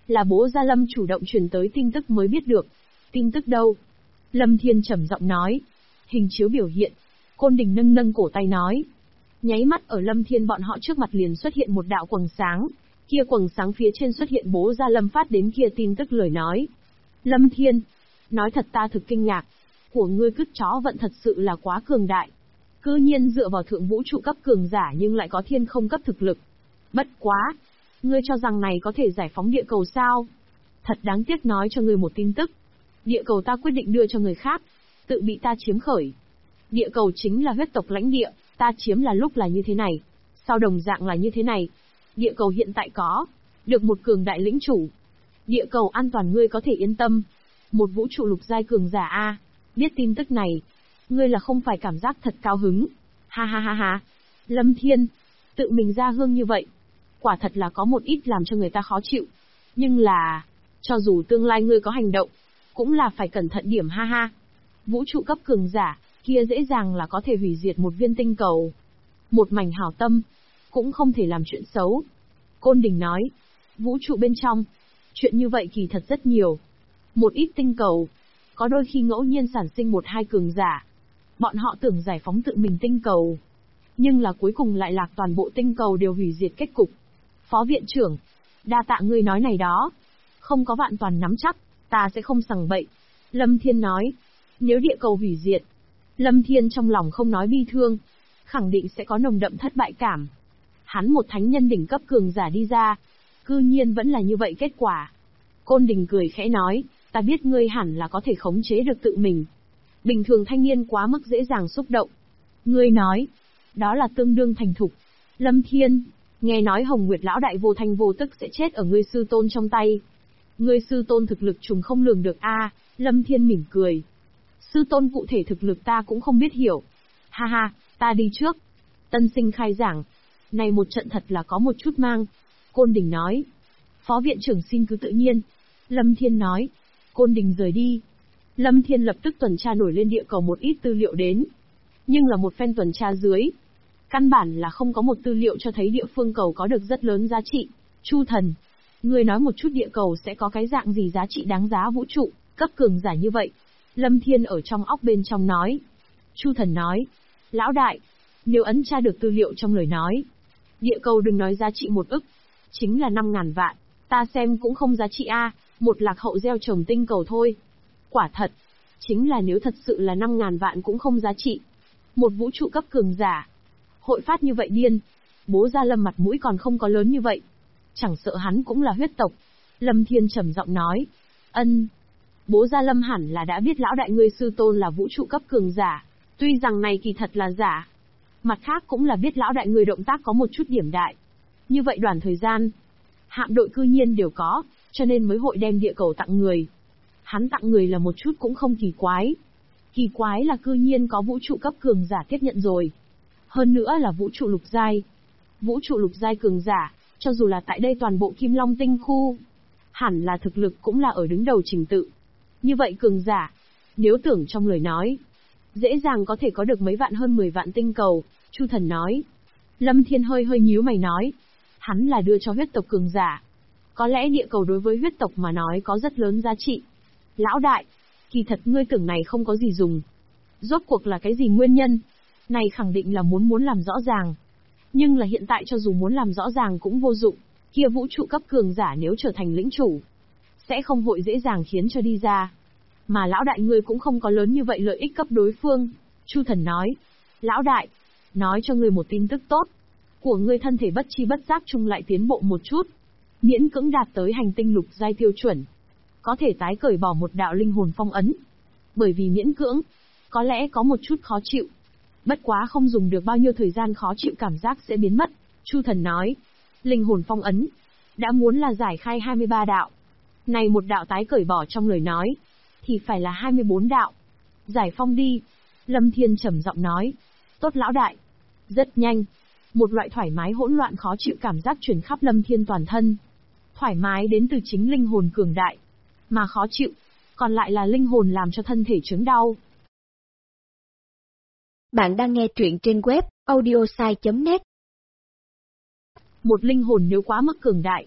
Là bố Gia Lâm chủ động truyền tới tin tức mới biết được. Tin tức đâu? Lâm Thiên trầm giọng nói. Hình chiếu biểu hiện. Côn Đình nâng nâng cổ tay nói. Nháy mắt ở Lâm Thiên bọn họ trước mặt liền xuất hiện một đạo quầng sáng. Kia quầng sáng phía trên xuất hiện bố Gia Lâm phát đến kia tin tức lời nói. Lâm Thiên, nói thật ta thực kinh ngạc. Của ngươi cứt chó vận thật sự là quá cường đại. Cư nhiên dựa vào thượng vũ trụ cấp cường giả nhưng lại có thiên không cấp thực lực. Bất quá. Ngươi cho rằng này có thể giải phóng địa cầu sao? Thật đáng tiếc nói cho ngươi một tin tức. Địa cầu ta quyết định đưa cho người khác. Tự bị ta chiếm khởi. Địa cầu chính là huyết tộc lãnh địa, ta chiếm là lúc là như thế này. Sau đồng dạng là như thế này. Địa cầu hiện tại có. Được một cường đại lĩnh chủ. Địa cầu an toàn ngươi có thể yên tâm. Một vũ trụ lục giai cường giả A. Biết tin tức này. Ngươi là không phải cảm giác thật cao hứng. Ha ha ha ha. Lâm Thiên. Tự mình ra gương như vậy. Quả thật là có một ít làm cho người ta khó chịu. Nhưng là. Cho dù tương lai ngươi có hành động. Cũng là phải cẩn thận điểm ha ha. Vũ trụ cấp cường giả. Kia dễ dàng là có thể hủy diệt một viên tinh cầu. Một mảnh hảo tâm. Cũng không thể làm chuyện xấu. Côn Đình nói. Vũ trụ bên trong. Chuyện như vậy kỳ thật rất nhiều. Một ít tinh cầu. Có đôi khi ngẫu nhiên sản sinh một hai cường giả. Bọn họ tưởng giải phóng tự mình tinh cầu. Nhưng là cuối cùng lại lạc toàn bộ tinh cầu đều hủy diệt kết cục. Phó viện trưởng. Đa tạ ngươi nói này đó. Không có vạn toàn nắm chắc. Ta sẽ không sằng bậy. Lâm Thiên nói. Nếu địa cầu hủy diệt. Lâm Thiên trong lòng không nói bi thương. Khẳng định sẽ có nồng đậm thất bại cảm. Hắn một thánh nhân đỉnh cấp cường giả đi ra. Cư nhiên vẫn là như vậy kết quả. Côn Đình cười khẽ nói. Ta biết ngươi hẳn là có thể khống chế được tự mình. Bình thường thanh niên quá mức dễ dàng xúc động. Ngươi nói. Đó là tương đương thành thục. Lâm Thiên. Nghe nói Hồng Nguyệt lão đại vô thanh vô tức sẽ chết ở ngươi sư tôn trong tay. Ngươi sư tôn thực lực trùng không lường được a. Lâm Thiên mỉm cười. Sư tôn cụ thể thực lực ta cũng không biết hiểu. Ha ha, ta đi trước. Tân sinh khai giảng. Này một trận thật là có một chút mang. Côn Đình nói. Phó viện trưởng xin cứ tự nhiên. Lâm Thiên nói. Côn Đình rời đi. Lâm Thiên lập tức tuần tra nổi lên địa cầu một ít tư liệu đến. Nhưng là một phen tuần tra dưới. Căn bản là không có một tư liệu cho thấy địa phương cầu có được rất lớn giá trị. Chu Thần. Ngươi nói một chút địa cầu sẽ có cái dạng gì giá trị đáng giá vũ trụ, cấp cường giả như vậy. Lâm Thiên ở trong óc bên trong nói. Chu Thần nói. Lão đại. Nếu ấn tra được tư liệu trong lời nói. Địa cầu đừng nói giá trị 1 ức. Chính là 5.000 vạn. Ta xem cũng không giá trị a. Một lạc hậu gieo trồng tinh cầu thôi. Quả thật. Chính là nếu thật sự là 5.000 vạn cũng không giá trị. Một vũ trụ cấp cường giả. Hội phát như vậy điên. Bố Gia Lâm mặt mũi còn không có lớn như vậy. Chẳng sợ hắn cũng là huyết tộc. Lâm Thiên trầm giọng nói. Ân. Bố Gia Lâm hẳn là đã biết lão đại ngươi sư tôn là vũ trụ cấp cường giả. Tuy rằng này kỳ thật là giả. Mặt khác cũng là biết lão đại người động tác có một chút điểm đại. Như vậy đoạn thời gian. Hạm đội cư nhiên đều có. Cho nên mới hội đem địa cầu tặng người. Hắn tặng người là một chút cũng không kỳ quái. Kỳ quái là cư nhiên có vũ trụ cấp cường giả tiếp nhận rồi. Hơn nữa là vũ trụ lục giai. Vũ trụ lục giai cường giả, cho dù là tại đây toàn bộ Kim Long tinh khu, hẳn là thực lực cũng là ở đứng đầu trình tự. Như vậy cường giả, nếu tưởng trong lời nói, dễ dàng có thể có được mấy vạn hơn 10 vạn tinh cầu, Chu Thần nói. Lâm Thiên hơi hơi nhíu mày nói, hắn là đưa cho huyết tộc cường giả. Có lẽ địa cầu đối với huyết tộc mà nói có rất lớn giá trị. Lão đại, kỳ thật ngươi tưởng này không có gì dùng. Rốt cuộc là cái gì nguyên nhân? Này khẳng định là muốn làm rõ ràng. Nhưng là hiện tại cho dù muốn làm rõ ràng cũng vô dụng. Kia vũ trụ cấp cường giả nếu trở thành lĩnh chủ, sẽ không vội dễ dàng khiến cho đi ra. Mà lão đại ngươi cũng không có lớn như vậy lợi ích cấp đối phương. Chu Thần nói. Lão đại, nói cho ngươi một tin tức tốt. Của ngươi thân thể bất chi bất giác chung lại tiến bộ một chút. Miễn cưỡng đạt tới hành tinh lục giai tiêu chuẩn. Có thể tái cởi bỏ một đạo linh hồn phong ấn. Bởi vì miễn cưỡng, có lẽ có một chút khó chịu. Bất quá không dùng được bao nhiêu thời gian khó chịu cảm giác sẽ biến mất. Chu Thần nói. Linh hồn phong ấn. Đã muốn là giải khai 23 đạo. Này một đạo tái cởi bỏ trong lời nói. Thì phải là 24 đạo. Giải phong đi. Lâm Thiên trầm giọng nói. Tốt lão đại. Rất nhanh. Một loại thoải mái hỗn loạn khó chịu cảm giác truyền khắp Lâm Thiên toàn thân. Thoải mái đến từ chính linh hồn cường đại. Mà khó chịu. Còn lại là linh hồn làm cho thân thể chứng đau. Bạn đang nghe truyện trên web audiosai.net. Một linh hồn nếu quá mức cường đại,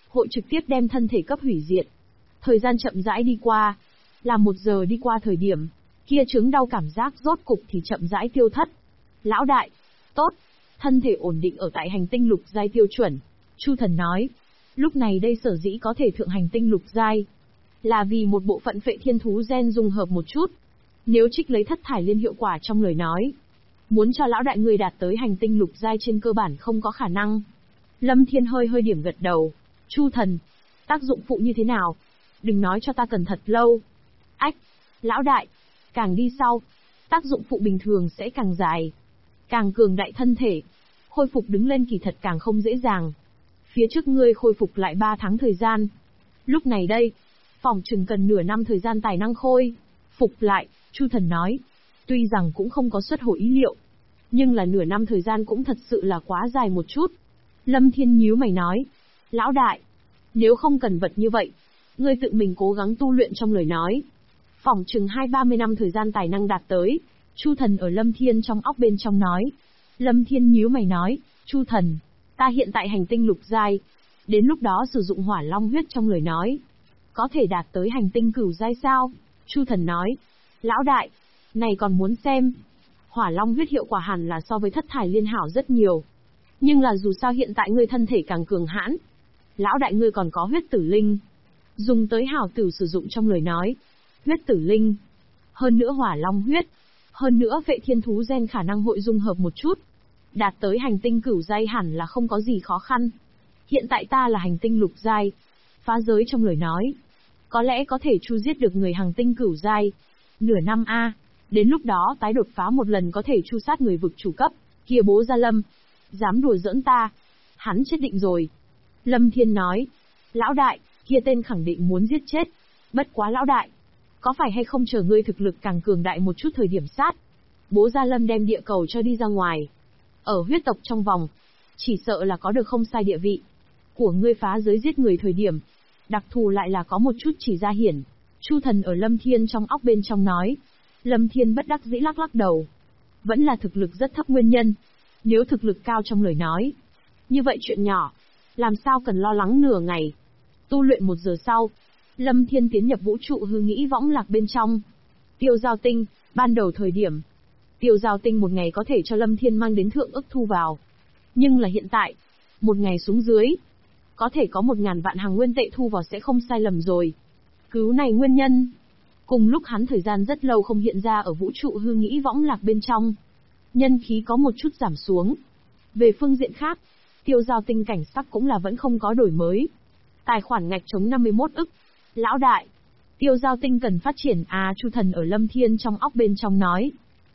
hội trực tiếp đem thân thể cấp hủy diệt. Thời gian chậm rãi đi qua, là 1 giờ đi qua thời điểm, kia chứng đau cảm giác rốt cục thì chậm rãi tiêu thất. Lão đại, tốt, thân thể ổn định ở tại hành tinh lục giai tiêu chuẩn. Chu Thần nói, lúc này đây sở dĩ có thể thượng hành tinh lục giai, là vì một bộ phận phệ thiên thú gen dung hợp một chút. Nếu trích lấy thất thải liên hiệu quả trong lời nói, muốn cho lão đại người đạt tới hành tinh lục giai trên cơ bản không có khả năng. Lâm Thiên hơi điểm gật đầu. Chu Thần, tác dụng phụ như thế nào? Đừng nói cho ta cần thật lâu. Ách, lão đại, càng đi sau, tác dụng phụ bình thường sẽ càng dài. Càng cường đại thân thể, khôi phục đứng lên kỳ thật càng không dễ dàng. Phía trước ngươi khôi phục lại 3 tháng thời gian. Lúc này đây, phỏng chừng cần nửa năm thời gian tài năng khôi phục lại, Chu Thần nói. Tuy rằng cũng không có xuất hồi ý liệu, nhưng là nửa năm thời gian cũng thật sự là quá dài một chút. Lâm Thiên nhíu mày nói, lão đại, nếu không cần vật như vậy, ngươi tự mình cố gắng tu luyện trong lời nói. Phỏng chừng 20-30 năm thời gian tài năng đạt tới, Chu Thần ở Lâm Thiên trong óc bên trong nói. Lâm Thiên nhíu mày nói, Chu Thần, ta hiện tại hành tinh lục giai, đến lúc đó sử dụng hỏa long huyết trong lời nói, có thể đạt tới hành tinh cửu giai sao? Chu Thần nói, lão đại, này còn muốn xem. Hỏa long huyết hiệu quả hẳn là so với thất thải liên hảo rất nhiều. Nhưng là dù sao hiện tại ngươi thân thể càng cường hãn. Lão đại ngươi còn có huyết tử linh. Dùng tới hảo tử sử dụng trong lời nói. Huyết tử linh. Hơn nữa hỏa long huyết. Hơn nữa vệ thiên thú gen khả năng hội dung hợp một chút. Đạt tới hành tinh cửu giai hẳn là không có gì khó khăn. Hiện tại ta là hành tinh lục giai. Phá giới trong lời nói. Có lẽ có thể chu giết được người hành tinh cửu giai. Nửa năm a, đến lúc đó tái đột phá một lần có thể chu sát người vực chủ cấp. Kia bố Gia Lâm, dám đùa giỡn ta, hắn chết định rồi. Lâm Thiên nói, lão đại, kia tên khẳng định muốn giết chết. Bất quá lão đại, có phải hay không chờ ngươi thực lực càng cường đại một chút thời điểm sát. Bố Gia Lâm đem địa cầu cho đi ra ngoài. Ở huyết tộc trong vòng, chỉ sợ là có được không sai địa vị. Của ngươi phá giới giết người thời điểm, đặc thù lại là có một chút chỉ ra hiển. Chu Thần ở Lâm Thiên trong óc bên trong nói. Lâm Thiên bất đắc dĩ lắc đầu. Vẫn là thực lực rất thấp nguyên nhân. Nếu thực lực cao trong lời nói, như vậy chuyện nhỏ, làm sao cần lo lắng nửa ngày. Tu luyện 1 giờ sau, Lâm Thiên tiến nhập vũ trụ hư nghĩ võng lạc bên trong. Tiêu giao tinh, ban đầu thời điểm, tiêu giao tinh một ngày có thể cho Lâm Thiên mang đến thượng ức thu vào. Nhưng là hiện tại, một ngày xuống dưới, có thể có 1000 vạn hàng nguyên tệ thu vào sẽ không sai lầm rồi. Cứu này nguyên nhân. Cùng lúc hắn thời gian rất lâu không hiện ra ở vũ trụ hư nghĩ võng lạc bên trong. Nhân khí có một chút giảm xuống. Về phương diện khác, tiêu giao tinh cảnh sắc cũng là vẫn không có đổi mới. Tài khoản ngạch trống 51 ức. Lão đại, tiêu giao tinh cần phát triển à, Chu Thần ở Lâm Thiên trong óc bên trong nói.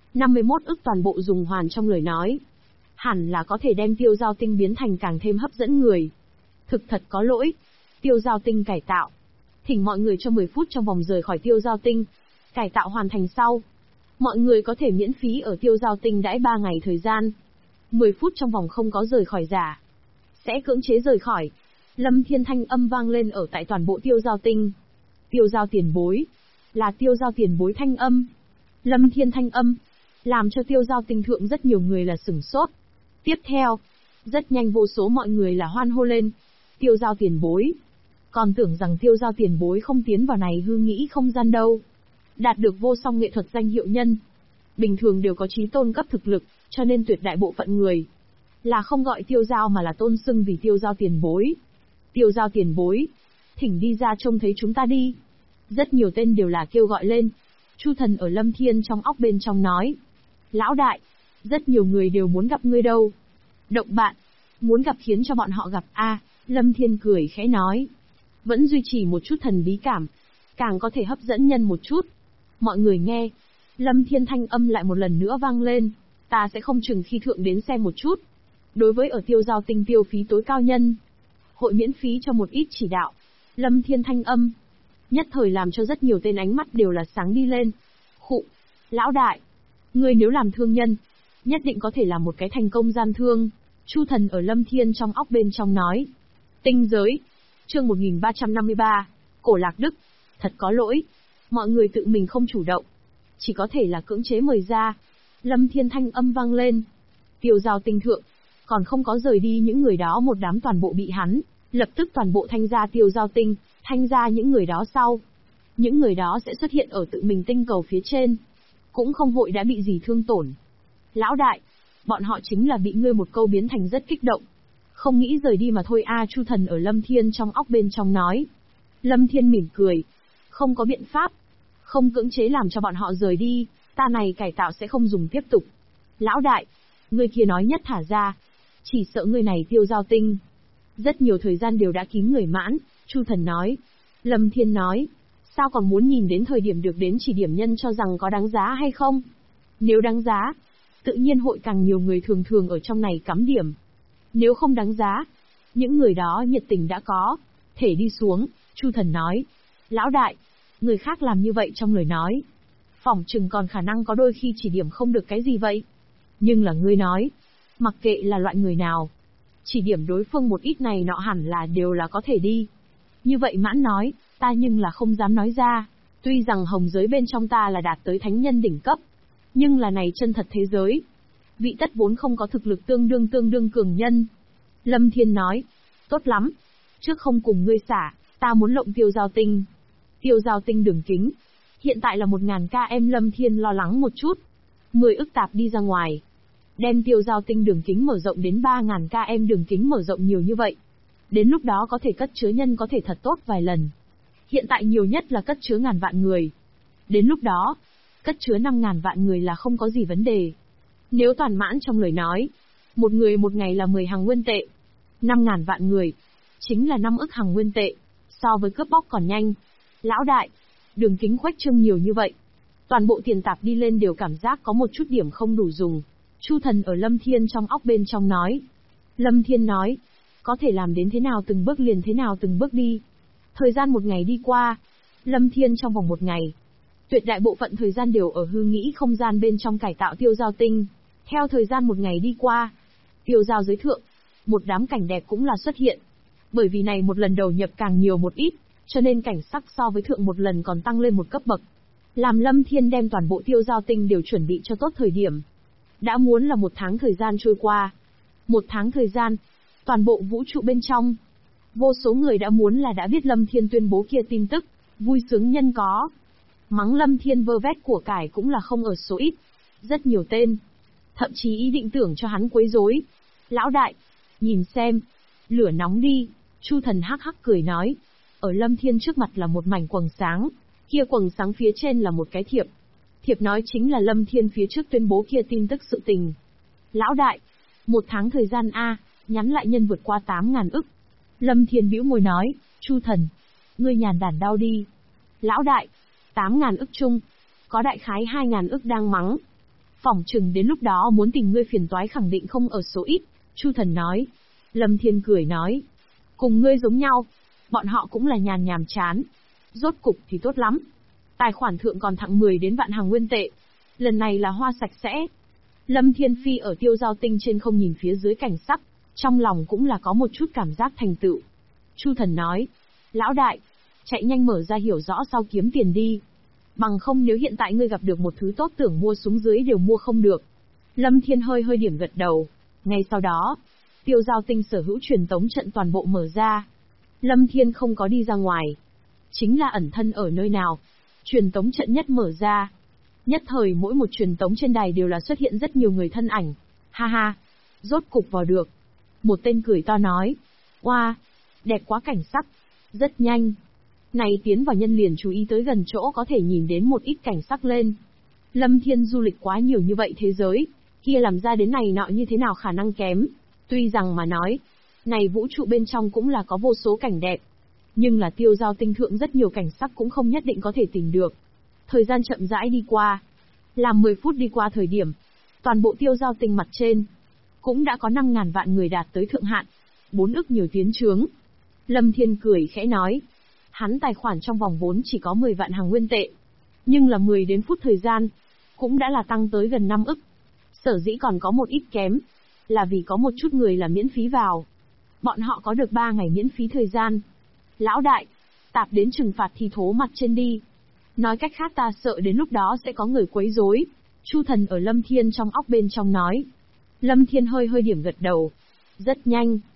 51 ức toàn bộ dùng hoàn trong lời nói. Hẳn là có thể đem tiêu giao tinh biến thành càng thêm hấp dẫn người. Thực thật có lỗi. Tiêu giao tinh cải tạo. Thỉnh mọi người cho 10 phút trong vòng rời khỏi tiêu giao tinh. Cải tạo hoàn thành sau, mọi người có thể miễn phí ở tiêu giao tinh đãi 3 ngày thời gian. 10 phút trong vòng không có rời khỏi giả, sẽ cưỡng chế rời khỏi. Lâm Thiên thanh âm vang lên ở tại toàn bộ tiêu giao tinh. Tiêu giao tiền bối. Là tiêu giao tiền bối thanh âm. Lâm Thiên thanh âm, làm cho tiêu giao tinh thượng rất nhiều người là sửng sốt. Tiếp theo, rất nhanh vô số mọi người là hoan hô lên. Tiêu giao tiền bối. Còn tưởng rằng tiêu giao tiền bối không tiến vào này hư nghĩ không gian đâu. Đạt được vô song nghệ thuật danh hiệu nhân. Bình thường đều có chí tôn cấp thực lực, cho nên tuyệt đại bộ phận người là không gọi tiêu giao mà là tôn xưng vì tiêu giao tiền bối. Tiêu giao tiền bối, thỉnh đi ra trông thấy chúng ta đi. Rất nhiều tên đều là kêu gọi lên. Chu Thần ở Lâm Thiên trong óc bên trong nói. Lão đại, rất nhiều người đều muốn gặp ngươi đâu. Động bạn, muốn gặp khiến cho bọn họ gặp a. Lâm Thiên cười khẽ nói. Vẫn duy trì một chút thần bí cảm, càng có thể hấp dẫn nhân một chút. Mọi người nghe, Lâm Thiên thanh âm lại một lần nữa vang lên. Ta sẽ không chừng khi thượng đến xem một chút. Đối với ở tiêu giao tinh tiêu phí tối cao nhân, hội miễn phí cho một ít chỉ đạo. Lâm Thiên thanh âm, nhất thời làm cho rất nhiều tên ánh mắt đều là sáng đi lên. Khụ, lão đại, ngươi nếu làm thương nhân, nhất định có thể làm một cái thành công gian thương. Chu Thần ở Lâm Thiên trong óc bên trong nói. Tinh giới, chương 1353, Cổ Lạc Đức. Thật có lỗi, mọi người tự mình không chủ động, chỉ có thể là cưỡng chế mời ra. Lâm Thiên thanh âm vang lên. Tiêu giao tinh thượng, còn không có rời đi những người đó một đám toàn bộ bị hắn Lập tức toàn bộ thanh gia Tiêu Giao Tinh, thanh gia những người đó sau. Những người đó sẽ xuất hiện ở tự mình tinh cầu phía trên. Cũng không vội đã bị gì thương tổn. Lão đại, bọn họ chính là bị ngươi một câu biến thành rất kích động. Không nghĩ rời đi mà thôi a. Chu Thần ở Lâm Thiên trong óc bên trong nói. Lâm Thiên mỉm cười. Không có biện pháp. Không cưỡng chế làm cho bọn họ rời đi, ta này cải tạo sẽ không dùng tiếp tục. Lão đại, ngươi kia nói nhất thả ra. Chỉ sợ ngươi này Tiêu Giao Tinh. Rất nhiều thời gian đều đã kín người mãn, Chu Thần nói. Lâm Thiên nói. Sao còn muốn nhìn đến thời điểm được đến chỉ điểm nhân cho rằng có đáng giá hay không? Nếu đáng giá, tự nhiên hội càng nhiều người thường thường ở trong này cắm điểm. Nếu không đáng giá, những người đó nhiệt tình đã có, thể đi xuống, Chu Thần nói. Lão đại, người khác làm như vậy trong lời nói. Phỏng chừng còn khả năng có đôi khi chỉ điểm không được cái gì vậy. Nhưng là ngươi nói, mặc kệ là loại người nào, chỉ điểm đối phương một ít này nọ hẳn là đều là có thể đi. Như vậy Mãn nói, ta nhưng là không dám nói ra, tuy rằng hồng giới bên trong ta là đạt tới thánh nhân đỉnh cấp, nhưng là này chân thật thế giới. Vị tất vốn không có thực lực tương đương cường nhân. Lâm Thiên nói, tốt lắm, trước không cùng ngươi xả, ta muốn lộng Tiêu Giao Tinh. Tiêu Giao Tinh đường kính, hiện tại là 1000 km. Lâm Thiên lo lắng một chút. 10 ức tạp đi ra ngoài. Đem Tiêu Giao Tinh đường kính mở rộng đến 3000 km đường kính mở rộng nhiều như vậy. Đến lúc đó có thể cất chứa nhân có thể thật tốt vài lần. Hiện tại nhiều nhất là cất chứa 1000 vạn người. Đến lúc đó, cất chứa 5000 vạn người là không có gì vấn đề. Nếu toàn mãn trong lời nói, một người một ngày là 10 hàng nguyên tệ. 5000 vạn người, chính là 5 ức hàng nguyên tệ. So với cướp bóc còn nhanh. Lão đại, đường kính khuếch trương nhiều như vậy. Toàn bộ tiền tạp đi lên đều cảm giác có một chút điểm không đủ dùng. Chu Thần ở Lâm Thiên trong óc bên trong nói. Lâm Thiên nói, có thể làm đến thế nào từng bước liền thế nào từng bước đi. Thời gian một ngày đi qua, Lâm Thiên trong vòng một ngày, tuyệt đại bộ phận thời gian đều ở hư nghĩ không gian bên trong cải tạo Tiêu Giao Tinh. Theo thời gian một ngày đi qua, Tiêu Giao giới thượng, một đám cảnh đẹp cũng là xuất hiện. Bởi vì này một lần đầu nhập càng nhiều một ít, cho nên cảnh sắc so với thượng một lần còn tăng lên một cấp bậc. Làm Lâm Thiên đem toàn bộ Tiêu Giao Tinh đều chuẩn bị cho tốt thời điểm. Đã muốn là 1 tháng thời gian trôi qua. 1 tháng thời gian, toàn bộ vũ trụ bên trong, vô số người đã muốn là đã biết Lâm Thiên tuyên bố kia tin tức, vui sướng nhân có. Mắng Lâm Thiên vơ vét của cải cũng là không ở số ít. Rất nhiều tên. Thậm chí ý định tưởng cho hắn quấy rối. Lão đại, nhìn xem. Lửa nóng đi. Chu Thần hắc hắc cười nói. Ở Lâm Thiên trước mặt là một mảnh quầng sáng. Kia quầng sáng phía trên là một cái thiệp. Thiệp nói chính là Lâm Thiên phía trước tuyên bố kia tin tức sự tình. Lão đại, 1 tháng thời gian A, nhắn lại nhân vượt qua 8.000 ức. Lâm Thiên bĩu môi nói, Chu Thần, ngươi nhàn đản đau đi. Lão đại, 8.000 ức chung, có đại khái 2.000 ức đang mắng. Phỏng chừng đến lúc đó muốn tìm ngươi phiền toái khẳng định không ở số ít, Chu Thần nói. Lâm Thiên cười nói, cùng ngươi giống nhau, bọn họ cũng là nhàn nhàm chán. Rốt cục thì tốt lắm. Tài khoản thượng còn thặng 10 đến vạn hàng nguyên tệ. Lần này là hoa sạch sẽ. Lâm Thiên phi ở Tiêu Giao Tinh trên không nhìn phía dưới cảnh sắc, trong lòng cũng là có một chút cảm giác thành tựu. Chu Thần nói, lão đại, chạy nhanh mở ra hiểu rõ sau kiếm tiền đi. Bằng không nếu hiện tại ngươi gặp được một thứ tốt tưởng mua xuống dưới đều mua không được. Lâm Thiên hơi điểm gật đầu. Ngay sau đó, Tiêu Giao Tinh sở hữu truyền tống trận toàn bộ mở ra. Lâm Thiên không có đi ra ngoài. Chính là ẩn thân ở nơi nào. Truyền tống trận nhất mở ra. Nhất thời mỗi một truyền tống trên đài đều là xuất hiện rất nhiều người thân ảnh. Ha ha, rốt cục vào được. Một tên cười to nói. Oa, đẹp quá cảnh sắc. Rất nhanh. Này tiến vào nhân liền chú ý tới gần chỗ có thể nhìn đến một ít cảnh sắc lên. Lâm Thiên du lịch quá nhiều như vậy thế giới, kia làm ra đến này nọ như thế nào khả năng kém. Tuy rằng mà nói, này vũ trụ bên trong cũng là có vô số cảnh đẹp. Nhưng là Tiêu Giao Tinh thượng rất nhiều cảnh sắc cũng không nhất định có thể tìm được. Thời gian chậm rãi đi qua. Làm 10 phút đi qua thời điểm, toàn bộ Tiêu Giao Tinh mặt trên, cũng đã có 5.000 vạn người đạt tới thượng hạn. 4 ức nhiều tiến trướng. Lâm Thiên cười khẽ nói. Hắn tài khoản trong vòng vốn chỉ có 10 vạn hàng nguyên tệ. Nhưng là 10 đến phút thời gian, cũng đã là tăng tới gần 5 ức. Sở dĩ còn có một ít kém, là vì có một chút người là miễn phí vào. Bọn họ có được 3 ngày miễn phí thời gian. Lão đại, tạp đến trừng phạt thì thố mặt trên đi. Nói cách khác ta sợ đến lúc đó sẽ có người quấy rối. Chu Thần ở Lâm Thiên trong óc bên trong nói. Lâm Thiên hơi điểm gật đầu. Rất nhanh.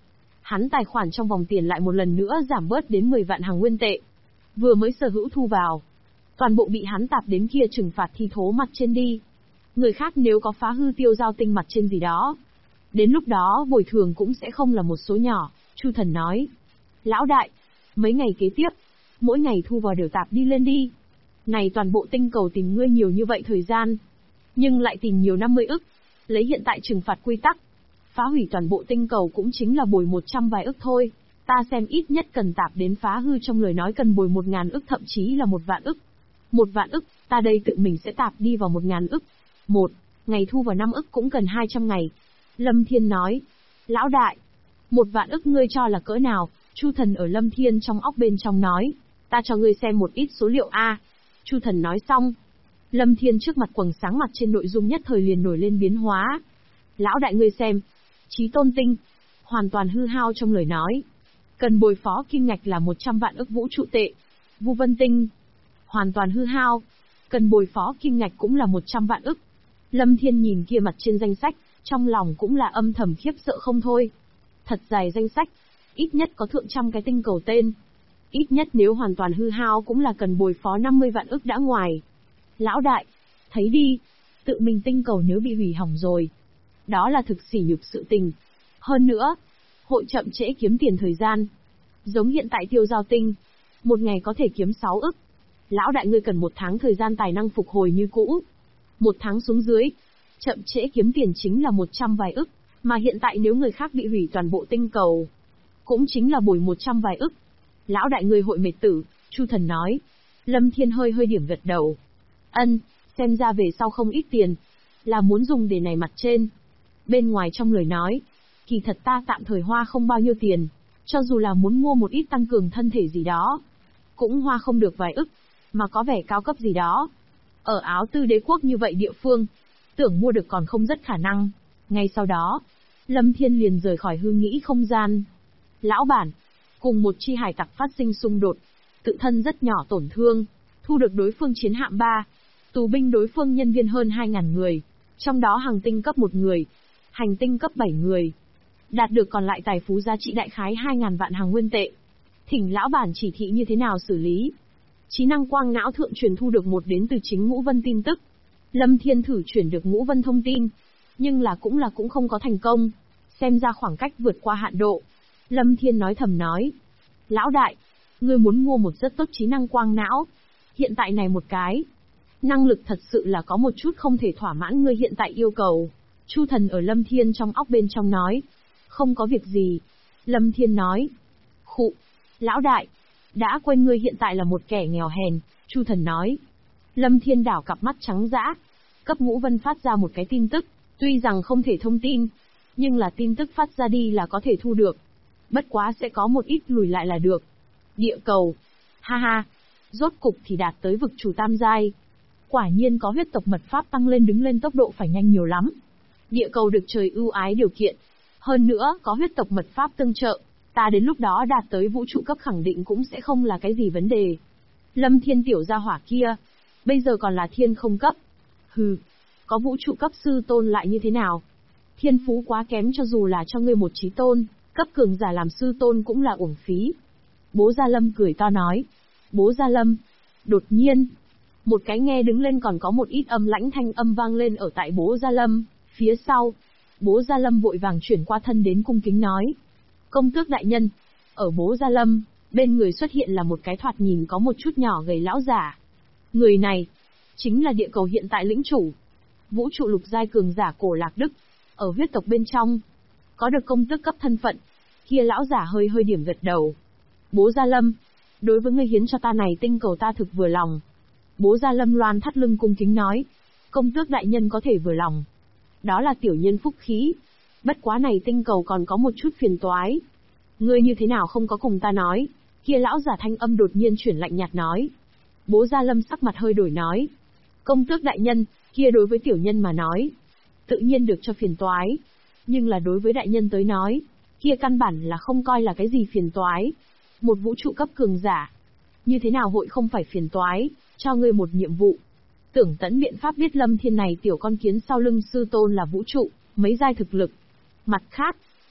Hắn tài khoản trong vòng tiền lại một lần nữa giảm bớt đến 10 vạn hàng nguyên tệ. Vừa mới sở hữu thu vào, toàn bộ bị hắn tạp đến kia trừng phạt thi thố mặt trên đi. Người khác nếu có phá hư tiêu giao tinh mặt trên gì đó, đến lúc đó bồi thường cũng sẽ không là một số nhỏ. Chu Thần nói, lão đại, mấy ngày kế tiếp, mỗi ngày thu vào đều tạp đi lên đi. Này toàn bộ tinh cầu tìm ngươi nhiều như vậy thời gian, nhưng lại tìm nhiều 50 ức. Lấy hiện tại trừng phạt quy tắc, phá hủy toàn bộ tinh cầu cũng chính là bồi 100 vài ức thôi. Ta xem ít nhất cần tạp đến phá hư trong lời nói cần bồi 1.000 ức, thậm chí là 1 vạn ức. 1 vạn ức, ta đây tự mình sẽ tạp đi vào 1.000 ức. Một ngày thu vào 5 ức cũng cần 200 ngày. Lâm Thiên nói, lão đại, 1 vạn ức ngươi cho là cỡ nào? Chu Thần ở Lâm Thiên trong óc bên trong nói, ta cho ngươi xem một ít số liệu a. Chu Thần nói xong, Lâm Thiên trước mặt quầng sáng mặt trên nội dung nhất thời liền nổi lên biến hóa. Lão đại ngươi xem, Chí Tôn Tinh, hoàn toàn hư hao trong lời nói. Cần bồi phó kim ngạch là 100 vạn ức vũ trụ tệ. Vu Vân Tinh, hoàn toàn hư hao. Cần bồi phó kim ngạch cũng là 100 vạn ức. Lâm Thiên nhìn kia mặt trên danh sách, trong lòng cũng là âm thầm khiếp sợ không thôi. Thật dài danh sách, ít nhất có thượng trăm cái tinh cầu tên. Ít nhất nếu hoàn toàn hư hao cũng là cần bồi phó 50 vạn ức đã ngoài. Lão đại, thấy đi, tự mình tinh cầu nếu bị hủy hỏng rồi, đó là thực sỉ nhục sự tình. Hơn nữa, hội chậm trễ kiếm tiền thời gian. Giống hiện tại tiêu giao tinh, một ngày có thể kiếm 6 ức. Lão đại ngươi cần 1 tháng thời gian tài năng phục hồi như cũ. 1 tháng xuống dưới, chậm trễ kiếm tiền chính là 100 vài ức, mà hiện tại nếu người khác bị hủy toàn bộ tinh cầu, cũng chính là bồi 100 vài ức. Lão đại ngươi hội mệt tử, Chu Thần nói. Lâm Thiên hơi hơi điểm gật đầu. Ân, xem ra về sau không ít tiền, là muốn dùng để này mặt trên. Bên ngoài trong lời nói, kỳ thật ta tạm thời hoa không bao nhiêu tiền, cho dù là muốn mua một ít tăng cường thân thể gì đó, cũng hoa không được vài ức, mà có vẻ cao cấp gì đó. Ở Áo Tư đế quốc như vậy địa phương, tưởng mua được còn không rất khả năng. Ngay sau đó, Lâm Thiên liền rời khỏi hư nghĩ không gian. Lão bản, cùng một chi hải tặc phát sinh xung đột, tự thân rất nhỏ tổn thương, thu được đối phương chiến hạm 3, tù binh đối phương nhân viên hơn 2.000 người, trong đó hàng tinh cấp 1 người, hành tinh cấp 7 người. Đạt được còn lại tài phú giá trị đại khái 2.000 vạn hàng nguyên tệ. Thỉnh lão bản chỉ thị như thế nào xử lý. Trí năng quang não thượng truyền thu được một đến từ chính Ngũ Vân tin tức. Lâm Thiên thử chuyển được Ngũ Vân thông tin, nhưng cũng không có thành công. Xem ra khoảng cách vượt qua hạn độ. Lâm Thiên nói thầm nói. Lão đại, ngươi muốn mua một rất tốt trí năng quang não. Hiện tại này một cái, năng lực thật sự là có một chút không thể thỏa mãn ngươi hiện tại yêu cầu. Chu Thần ở Lâm Thiên trong óc bên trong nói. Không có việc gì. Lâm Thiên nói. Khụ, lão đại, đã quên ngươi hiện tại là một kẻ nghèo hèn, Chu Thần nói. Lâm Thiên đảo cặp mắt trắng dã, cấp Ngũ Vân phát ra một cái tin tức, tuy rằng không thể thông tin, nhưng là tin tức phát ra đi là có thể thu được. Bất quá sẽ có một ít lùi lại là được. Địa cầu. Ha ha, rốt cục thì đạt tới vực chủ tam giai. Quả nhiên có huyết tộc mật pháp tăng lên đứng lên tốc độ phải nhanh nhiều lắm. Địa cầu được trời ưu ái điều kiện. Hơn nữa, có huyết tộc mật pháp tương trợ, ta đến lúc đó đạt tới vũ trụ cấp khẳng định cũng sẽ không là cái gì vấn đề. Lâm Thiên tiểu gia hỏa kia, bây giờ còn là thiên không cấp. Hừ, có vũ trụ cấp sư tôn lại như thế nào? Thiên phú quá kém cho dù là cho ngươi một chí tôn, cấp cường giả làm sư tôn cũng là uổng phí. Bố Gia Lâm cười to nói. Bố Gia Lâm. Đột nhiên, một cái nghe đứng lên còn có một ít âm lãnh thanh âm vang lên ở tại Bố Gia Lâm, phía sau. Bố Gia Lâm vội vàng chuyển qua thân đến cung kính nói. Công tước đại nhân. Ở Bố Gia Lâm, bên người xuất hiện là một cái thoạt nhìn có một chút nhỏ gầy lão giả. Người này, chính là địa cầu hiện tại lĩnh chủ. Vũ trụ lục giai cường giả Cổ Lạc Đức, ở huyết tộc bên trong. Có được công tước cấp thân phận. Kia lão giả hơi hơi điểm gật đầu. Bố Gia Lâm, đối với ngươi hiến cho ta này tinh cầu ta thực vừa lòng. Bố Gia Lâm loan thắt lưng cung kính nói. Công tước đại nhân có thể vừa lòng. Đó là tiểu nhân phúc khí. Bất quá này tinh cầu còn có một chút phiền toái. Ngươi như thế nào không có cùng ta nói? Kia lão giả thanh âm đột nhiên chuyển lạnh nhạt nói. Bố Gia Lâm sắc mặt hơi đổi nói. Công tước đại nhân, kia đối với tiểu nhân mà nói, tự nhiên được cho phiền toái. Nhưng là đối với đại nhân tới nói, kia căn bản là không coi là cái gì phiền toái. Một vũ trụ cấp cường giả, như thế nào hội không phải phiền toái, cho ngươi một nhiệm vụ. Tưởng tẫn biện pháp biết Lâm Thiên này tiểu con kiến sau lưng sư tôn là vũ trụ, mấy giai thực lực. Mặt khác,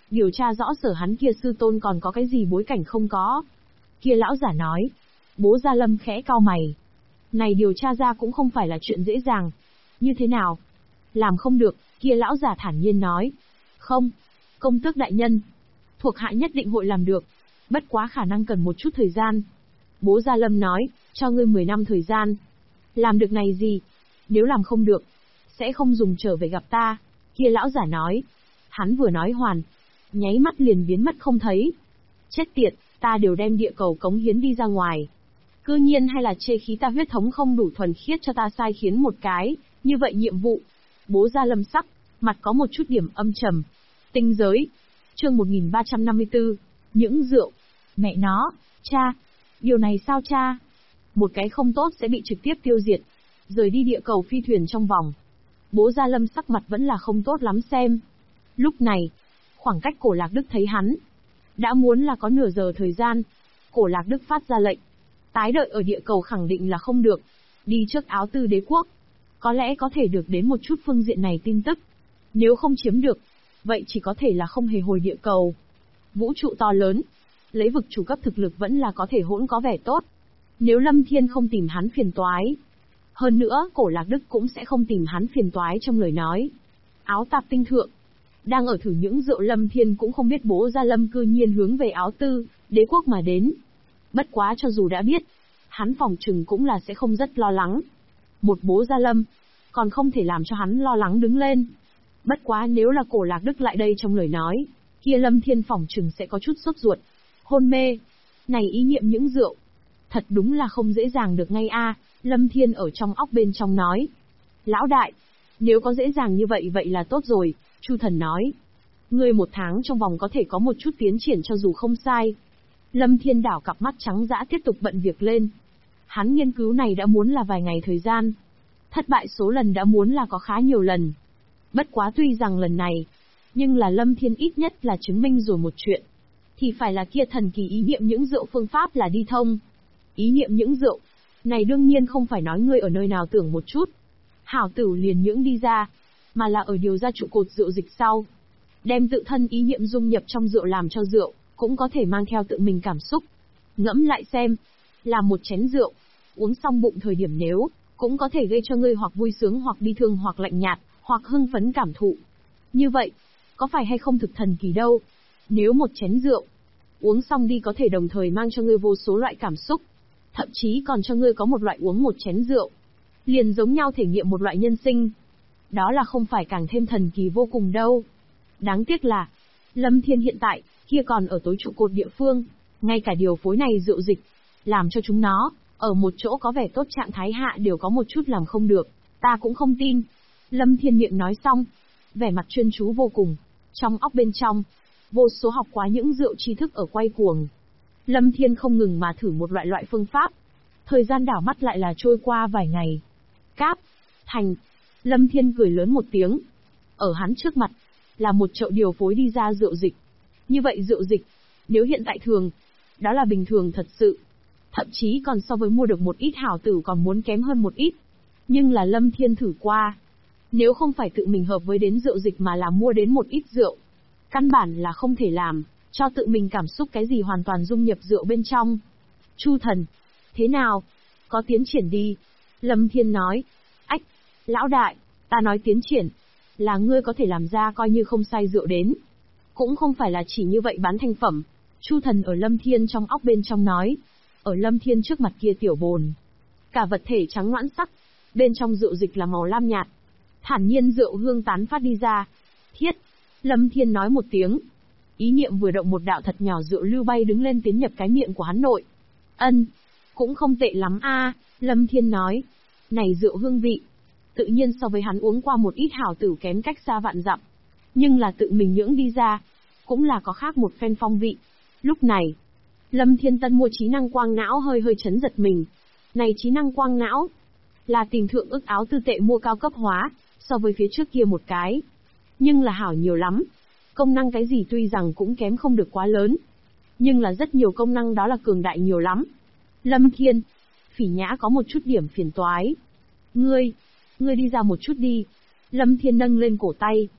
điều tra rõ sở hắn kia sư tôn còn có cái gì bối cảnh không có. Kia lão giả nói. Bố Gia Lâm khẽ cau mày. Này điều tra ra cũng không phải là chuyện dễ dàng. Như thế nào? Làm không được, kia lão giả thản nhiên nói. Không, công tước đại nhân. Thuộc hạ nhất định hội làm được. Bất quá khả năng cần một chút thời gian. Bố Gia Lâm nói, cho ngươi 10 năm thời gian. Làm được này gì? Nếu làm không được, sẽ không dùng trở về gặp ta. Kia lão giả nói. Hắn vừa nói hoàn, nháy mắt liền biến mất không thấy. Chết tiệt, ta đều đem địa cầu cống hiến đi ra ngoài. Cư nhiên hay là chê khí ta huyết thống không đủ thuần khiết cho ta sai khiến một cái, như vậy nhiệm vụ. Bố Gia Lâm sắc, mặt có một chút điểm âm trầm. Tinh giới. Chương 1354. Những rượu. Mẹ nó, cha. Điều này sao cha? Một cái không tốt sẽ bị trực tiếp tiêu diệt. Rời đi địa cầu phi thuyền trong vòng. Bố Gia Lâm sắc mặt vẫn là không tốt lắm xem. Lúc này, khoảng cách Cổ Lạc Đức thấy hắn, đã muốn là có nửa giờ thời gian. Cổ Lạc Đức phát ra lệnh. Tái đợi ở địa cầu khẳng định là không được. Đi trước Áo Tư Đế quốc. Có lẽ có thể được đến một chút phương diện này tin tức. Nếu không chiếm được, vậy chỉ có thể là không hề hồi địa cầu. Vũ trụ to lớn, lấy vực chủ cấp thực lực vẫn là có thể hỗn có vẻ tốt. Nếu Lâm Thiên không tìm hắn phiền toái. Hơn nữa, Cổ Lạc Đức cũng sẽ không tìm hắn phiền toái trong lời nói. Áo Tạp Tinh thượng. Đang ở thử những rượu Lâm Thiên cũng không biết bố Gia Lâm cư nhiên hướng về Áo Tư Đế quốc mà đến. Bất quá cho dù đã biết, hắn phòng trừng cũng là sẽ không rất lo lắng. Một bố Gia Lâm, còn không thể làm cho hắn lo lắng đứng lên. Bất quá nếu là Cổ Lạc Đức lại đây trong lời nói, kia Lâm Thiên phòng trừng sẽ có chút sốt ruột, hôn mê. Này ý niệm những rượu, thật đúng là không dễ dàng được ngay a. Lâm Thiên ở trong óc bên trong nói. Lão đại, nếu có dễ dàng như vậy vậy là tốt rồi, Chu Thần nói. Ngươi 1 tháng trong vòng có thể có một chút tiến triển cho dù không sai. Lâm Thiên đảo cặp mắt trắng dã tiếp tục bận việc lên. Hắn nghiên cứu này đã muốn là vài ngày thời gian. Thất bại số lần đã muốn là có khá nhiều lần. Bất quá tuy rằng lần này, nhưng là Lâm Thiên ít nhất là chứng minh rồi một chuyện. Thì phải là kia thần kỳ ý niệm những rượu phương pháp là đi thông. Ý niệm những rượu, này đương nhiên không phải nói ngươi ở nơi nào tưởng một chút. Hảo tử liền những đi ra, mà là ở điều ra trụ cột rượu dịch sau. Đem tự thân ý niệm dung nhập trong rượu làm cho rượu, cũng có thể mang theo tự mình cảm xúc. Ngẫm lại xem, làm một chén rượu, uống xong bụng thời điểm nếu, cũng có thể gây cho ngươi hoặc vui sướng hoặc bi thương hoặc lạnh nhạt, hoặc hưng phấn cảm thụ. Như vậy, có phải hay không thực thần kỳ đâu? Nếu một chén rượu, uống xong đi có thể đồng thời mang cho ngươi vô số loại cảm xúc, thậm chí còn cho ngươi có một loại uống một chén rượu, liền giống nhau thể nghiệm một loại nhân sinh. Đó là không phải càng thêm thần kỳ vô cùng đâu. Đáng tiếc là, Lâm Thiên hiện tại, kia còn ở tối trụ cột địa phương, ngay cả điều phối này rượu dịch, làm cho chúng nó, ở một chỗ có vẻ tốt trạng thái hạ đều có một chút làm không được, ta cũng không tin. Lâm Thiên miệng nói xong, vẻ mặt chuyên chú vô cùng, trong óc bên trong, vô số học quá những rượu tri thức ở quay cuồng. Lâm Thiên không ngừng mà thử một loại phương pháp. Thời gian đảo mắt lại là trôi qua vài ngày. Cáp, thành, Lâm Thiên cười lớn một tiếng. Ở hắn trước mặt, là một chậu điều phối đi ra rượu dịch. Như vậy rượu dịch, nếu hiện tại thường, đó là bình thường thật sự. Thậm chí còn so với mua được một ít hảo tử còn muốn kém hơn một ít. Nhưng là Lâm Thiên thử qua. Nếu không phải tự mình hợp với đến rượu dịch mà là mua đến một ít rượu, căn bản là không thể làm, cho tự mình cảm xúc cái gì hoàn toàn dung nhập rượu bên trong. Chu Thần, thế nào? Có tiến triển đi. Lâm Thiên nói. Ách, lão đại, ta nói tiến triển, là ngươi có thể làm ra coi như không sai rượu đến. Cũng không phải là chỉ như vậy bán thành phẩm. Chu Thần ở Lâm Thiên trong óc bên trong nói. Ở Lâm Thiên trước mặt kia tiểu bồn, cả vật thể trắng loãng sắc, bên trong rượu dịch là màu lam nhạt. Thản nhiên rượu hương tán phát đi ra. Thiết, Lâm Thiên nói một tiếng. Ý niệm vừa động một đạo thật nhỏ rượu lưu bay đứng lên tiến nhập cái miệng của hắn nội. Ân, cũng không tệ lắm a, Lâm Thiên nói. Này rượu hương vị, tự nhiên so với hắn uống qua một ít hảo tử kém cách xa vạn dặm. Nhưng là tự mình nhưỡng đi ra, cũng là có khác một phen phong vị. Lúc này, Lâm Thiên Tân mua trí năng quang não hơi chấn giật mình. Này trí năng quang não, là tìm thượng ức áo tư tệ mua cao cấp hóa, so với phía trước kia một cái. Nhưng là hảo nhiều lắm. Công năng cái gì tuy rằng cũng kém không được quá lớn. Nhưng là rất nhiều công năng đó là cường đại nhiều lắm. Lâm Thiên, Phỉ Nhã có một chút điểm phiền toái. Ngươi đi ra một chút đi. Lâm Thiên nâng lên cổ tay.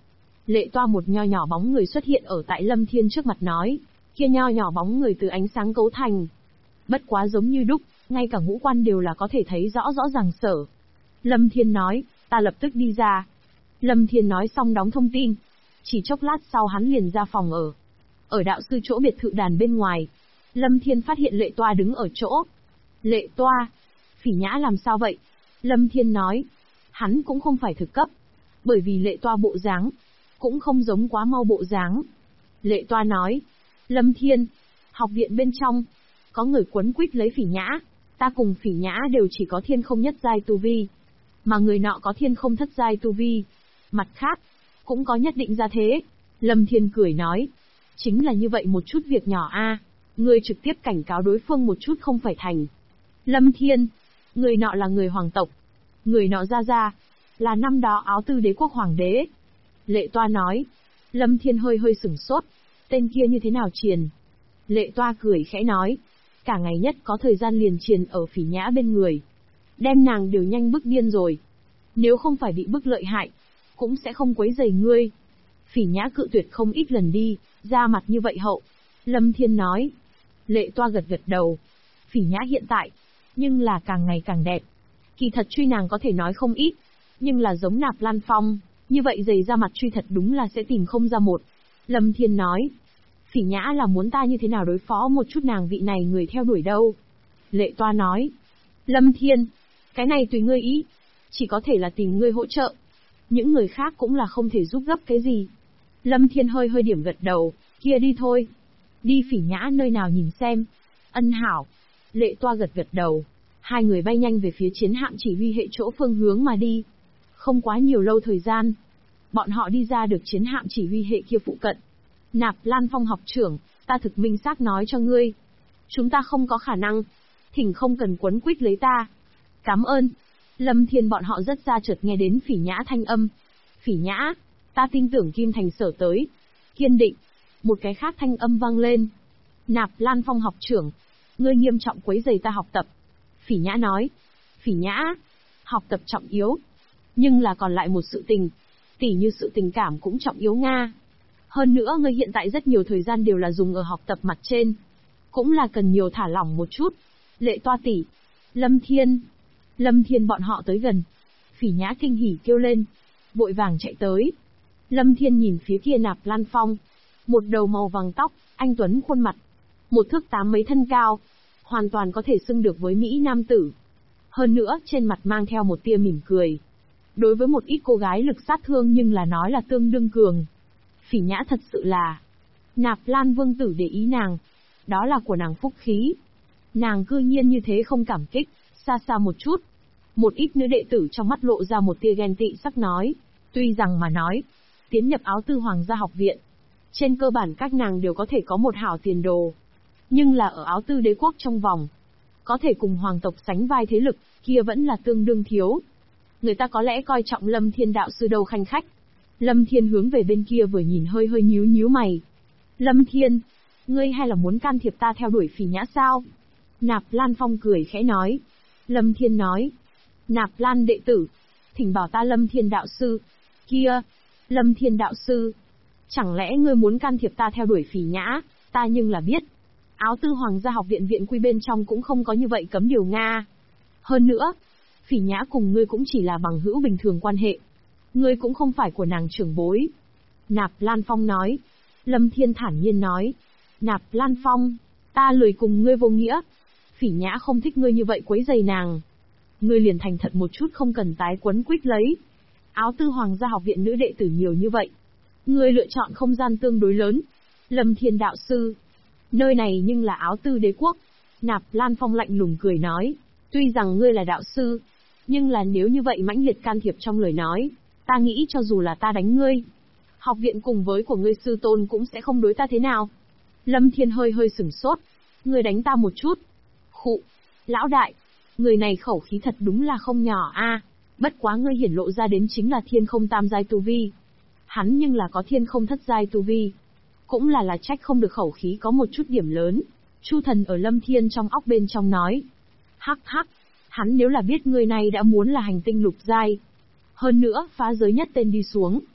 Lệ Toa một nho nhỏ bóng người xuất hiện ở tại Lâm Thiên trước mặt nói, kia nho nhỏ bóng người từ ánh sáng cấu thành. Bất quá giống như đúc, ngay cả ngũ quan đều là có thể thấy rõ rõ ràng sở. Lâm Thiên nói, ta lập tức đi ra. Lâm Thiên nói xong đóng thông tin. Chỉ chốc lát sau hắn liền ra phòng ở. Ở đạo sư chỗ biệt thự đàn bên ngoài, Lâm Thiên phát hiện Lệ Toa đứng ở chỗ. Lệ Toa, Phỉ Nhã làm sao vậy? Lâm Thiên nói, hắn cũng không phải thực cấp. Bởi vì Lệ Toa bộ dáng, cũng không giống quá mau bộ dáng. Lệ Toa nói, Lâm Thiên, học viện bên trong, có người quấn quýt lấy Phỉ Nhã. Ta cùng Phỉ Nhã đều chỉ có thiên không nhất giai tu vi. Mà người nọ có thiên không thất giai tu vi. Mặt khác, cũng có nhất định ra thế. Lâm Thiên cười nói, chính là như vậy một chút việc nhỏ a, ngươi trực tiếp cảnh cáo đối phương một chút không phải thành. Lâm Thiên, người nọ là người hoàng tộc. Người nọ ra, là năm đó Áo Tư Đế quốc hoàng đế. Lệ Toa nói. Lâm Thiên hơi sửng sốt. Tên kia như thế nào triền? Lệ Toa cười khẽ nói. Cả ngày nhất có thời gian liền triền ở Phỉ Nhã bên người. Đem nàng đều nhanh bức điên rồi. Nếu không phải bị bức lợi hại, cũng sẽ không quấy rầy ngươi. Phỉ Nhã cự tuyệt không ít lần đi, ra mặt như vậy hậu. Lâm Thiên nói. Lệ Toa gật đầu. Phỉ Nhã hiện tại, nhưng là càng ngày càng đẹp. Kỳ thật truy nàng có thể nói không ít, nhưng là giống Nạp Lan Phong, như vậy dày ra mặt truy thật đúng là sẽ tìm không ra một. Lâm Thiên nói. Phỉ Nhã là muốn ta như thế nào đối phó một chút nàng vị này người theo đuổi đâu. Lệ Toa nói. Lâm Thiên, cái này tùy ngươi ý, chỉ có thể là tìm ngươi hỗ trợ. Những người khác cũng là không thể giúp gấp cái gì. Lâm Thiên hơi điểm gật đầu, kia đi thôi. Đi Phỉ Nhã nơi nào nhìn xem. Ân hảo. Lệ Toa gật đầu. Hai người bay nhanh về phía chiến hạm chỉ huy hệ chỗ phương hướng mà đi. Không quá nhiều lâu thời gian, bọn họ đi ra được chiến hạm chỉ huy hệ kia phụ cận. Nạp Lan Phong học trưởng, ta thực minh xác nói cho ngươi. Chúng ta không có khả năng. Thỉnh không cần quấn quýt lấy ta. Cảm ơn. Lâm Thiên bọn họ rất ra chợt nghe đến Phỉ Nhã thanh âm. Phỉ Nhã, ta tin tưởng Kim Thành Sở tới. Kiên định. Một cái khác thanh âm vang lên. Nạp Lan Phong học trưởng, ngươi nghiêm trọng quấy rầy ta học tập. Phỉ Nhã nói. Phỉ Nhã, học tập trọng yếu. Nhưng là còn lại một sự tình. Tỉ như sự tình cảm cũng trọng yếu Nga. Hơn nữa ngươi hiện tại rất nhiều thời gian đều là dùng ở học tập mặt trên. Cũng là cần nhiều thả lỏng một chút. Lệ Toa tỷ. Lâm Thiên bọn họ tới gần. Phỉ Nhã kinh hỉ kêu lên. Vội vàng chạy tới. Lâm Thiên nhìn phía kia Nạp Lan Phong. Một đầu màu vàng tóc, anh tuấn khuôn mặt. Một thước 8 mấy thân cao. Hoàn toàn có thể xưng được với Mỹ nam tử. Hơn nữa, trên mặt mang theo một tia mỉm cười. Đối với một ít cô gái lực sát thương nhưng là nói là tương đương cường. Phỉ Nhã thật sự là Nạp Lan vương tử để ý nàng. Đó là của nàng phúc khí. Nàng cư nhiên như thế không cảm kích, xa một chút. Một ít nữ đệ tử trong mắt lộ ra một tia ghen tị sắc nói. Tuy rằng mà nói, tiến nhập Áo Tư Hoàng gia học viện, trên cơ bản các nàng đều có thể có một hảo tiền đồ. Nhưng là ở Áo Tư Đế quốc trong vòng, có thể cùng hoàng tộc sánh vai thế lực, kia vẫn là tương đương thiếu. Người ta có lẽ coi trọng Lâm Thiên đạo sư đâu khanh khách. Lâm Thiên hướng về bên kia vừa nhìn hơi nhíu mày. Lâm Thiên, ngươi hay là muốn can thiệp ta theo đuổi Phỉ Nhã sao? Nạp Lan Phong cười khẽ nói. Lâm Thiên nói. Nạp Lan đệ tử, thỉnh bảo ta Lâm Thiên đạo sư. Kia, Lâm Thiên đạo sư, chẳng lẽ ngươi muốn can thiệp ta theo đuổi Phỉ Nhã? Ta nhưng là biết, Áo Tư Hoàng gia học viện viện quy bên trong cũng không có như vậy cấm điều Nga. Hơn nữa, Phỉ Nhã cùng ngươi cũng chỉ là bằng hữu bình thường quan hệ. Ngươi cũng không phải của nàng trưởng bối. Nạp Lan Phong nói. Lâm Thiên thản nhiên nói. Nạp Lan Phong, ta lười cùng ngươi vô nghĩa. Phỉ Nhã không thích ngươi như vậy quấy rầy nàng. Ngươi liền thành thật một chút không cần tái quấn quýt lấy. Áo Tư Hoàng gia học viện nữ đệ tử nhiều như vậy. Ngươi lựa chọn không gian tương đối lớn. Lâm Thiên đạo sư, nơi này nhưng là Áo Tư Đế quốc. Nạp Lan Phong lạnh lùng cười nói. Tuy rằng ngươi là đạo sư, nhưng là nếu như vậy mãnh liệt can thiệp trong lời nói, ta nghĩ cho dù là ta đánh ngươi, học viện cùng với của ngươi sư tôn cũng sẽ không đối ta thế nào. Lâm Thiên hơi sửng sốt. Ngươi đánh ta một chút. Khụ, lão đại, người này khẩu khí thật đúng là không nhỏ a. Bất quá ngươi hiển lộ ra đến chính là thiên không tam giai tu vi. Hắn nhưng là có thiên không thất giai tu vi. Cũng là trách không được khẩu khí có một chút điểm lớn. Chu Thần ở Lâm Thiên trong óc bên trong nói. Hắc, hắn nếu là biết người này đã muốn là hành tinh lục giai, hơn nữa phá giới nhất tên đi xuống,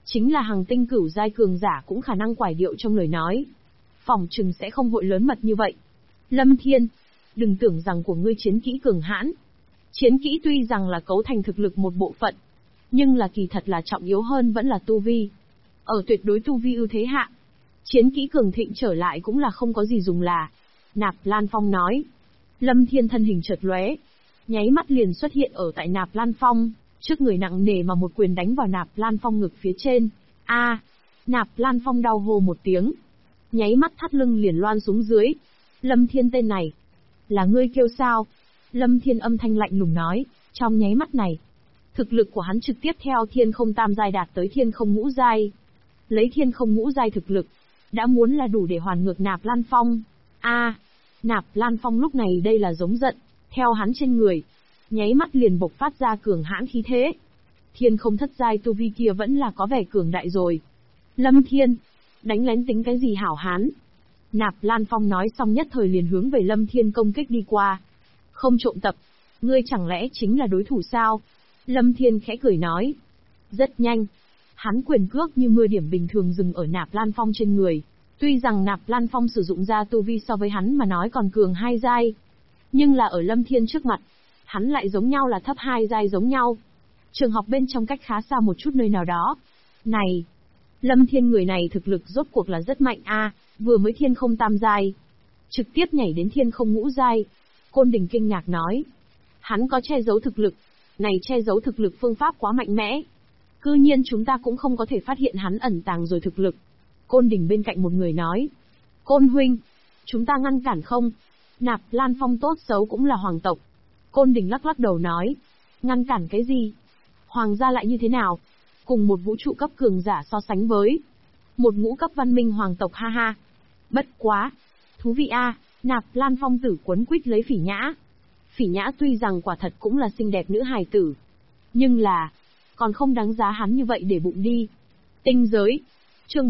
Chính là hàng tinh cửu giai cường giả cũng khả năng quải điệu trong lời nói. Phỏng chừng sẽ không vội lớn mật như vậy. Lâm Thiên, đừng tưởng rằng của ngươi chiến kỹ cường hãn. Chiến kỹ tuy rằng là cấu thành thực lực một bộ phận, nhưng là kỳ thật là trọng yếu hơn vẫn là tu vi. Ở tuyệt đối tu vi ưu thế hạ, chiến kỹ cường thịnh trở lại cũng là không có gì dùng là. Nạp Lan Phong nói. Lâm Thiên thân hình chợt lóe, nháy mắt liền xuất hiện ở tại Nạp Lan Phong, trước người nặng nề mà một quyền đánh vào Nạp Lan Phong ngực phía trên. A! Nạp Lan Phong đau hô một tiếng, nháy mắt thắt lưng liền loan xuống dưới. Lâm Thiên tên này, là ngươi kêu sao? Lâm Thiên âm thanh lạnh lùng nói, trong nháy mắt này, thực lực của hắn trực tiếp theo thiên không tam giai đạt tới thiên không ngũ giai. Lấy thiên không ngũ giai thực lực, đã muốn là đủ để hoàn ngược Nạp Lan Phong. A! Nạp Lan Phong lúc này đây là giống giận, theo hắn trên người, nháy mắt liền bộc phát ra cường hãn khí thế. Thiên không thất giai tu vi kia vẫn là có vẻ cường đại rồi. Lâm Thiên, đánh lén tính cái gì hảo hán? Nạp Lan Phong nói xong nhất thời liền hướng về Lâm Thiên công kích đi qua. Không trộm tập, ngươi chẳng lẽ chính là đối thủ sao? Lâm Thiên khẽ cười nói. Rất nhanh, hắn quyền cước như mưa điểm bình thường dừng ở Nạp Lan Phong trên người. Tuy rằng Nạp Lan Phong sử dụng ra tu vi so với hắn mà nói còn cường 2 giai, nhưng là ở Lâm Thiên trước mặt, hắn lại giống nhau là thấp 2 giai giống nhau. Trường học bên trong cách khá xa một chút nơi nào đó. Này, Lâm Thiên người này thực lực rốt cuộc là rất mạnh a, vừa mới thiên không tam giai, trực tiếp nhảy đến thiên không ngũ giai. Côn Đình kinh ngạc nói, hắn có che giấu thực lực, này che giấu thực lực phương pháp quá mạnh mẽ. Cư nhiên chúng ta cũng không có thể phát hiện hắn ẩn tàng rồi thực lực. Côn Đình bên cạnh một người nói, Côn huynh, chúng ta ngăn cản không? Nạp Lan Phong tốt xấu cũng là hoàng tộc. Côn Đình lắc lắc đầu nói, ngăn cản cái gì? Hoàng gia lại như thế nào? Cùng một vũ trụ cấp cường giả so sánh với một ngũ cấp văn minh hoàng tộc, ha ha. Bất quá, thú vị a. Nạp Lan Phong tử quấn quýt lấy Phỉ Nhã. Phỉ Nhã tuy rằng quả thật cũng là xinh đẹp nữ hài tử, nhưng là còn không đáng giá hắn như vậy để bụng đi. Tinh giới, chương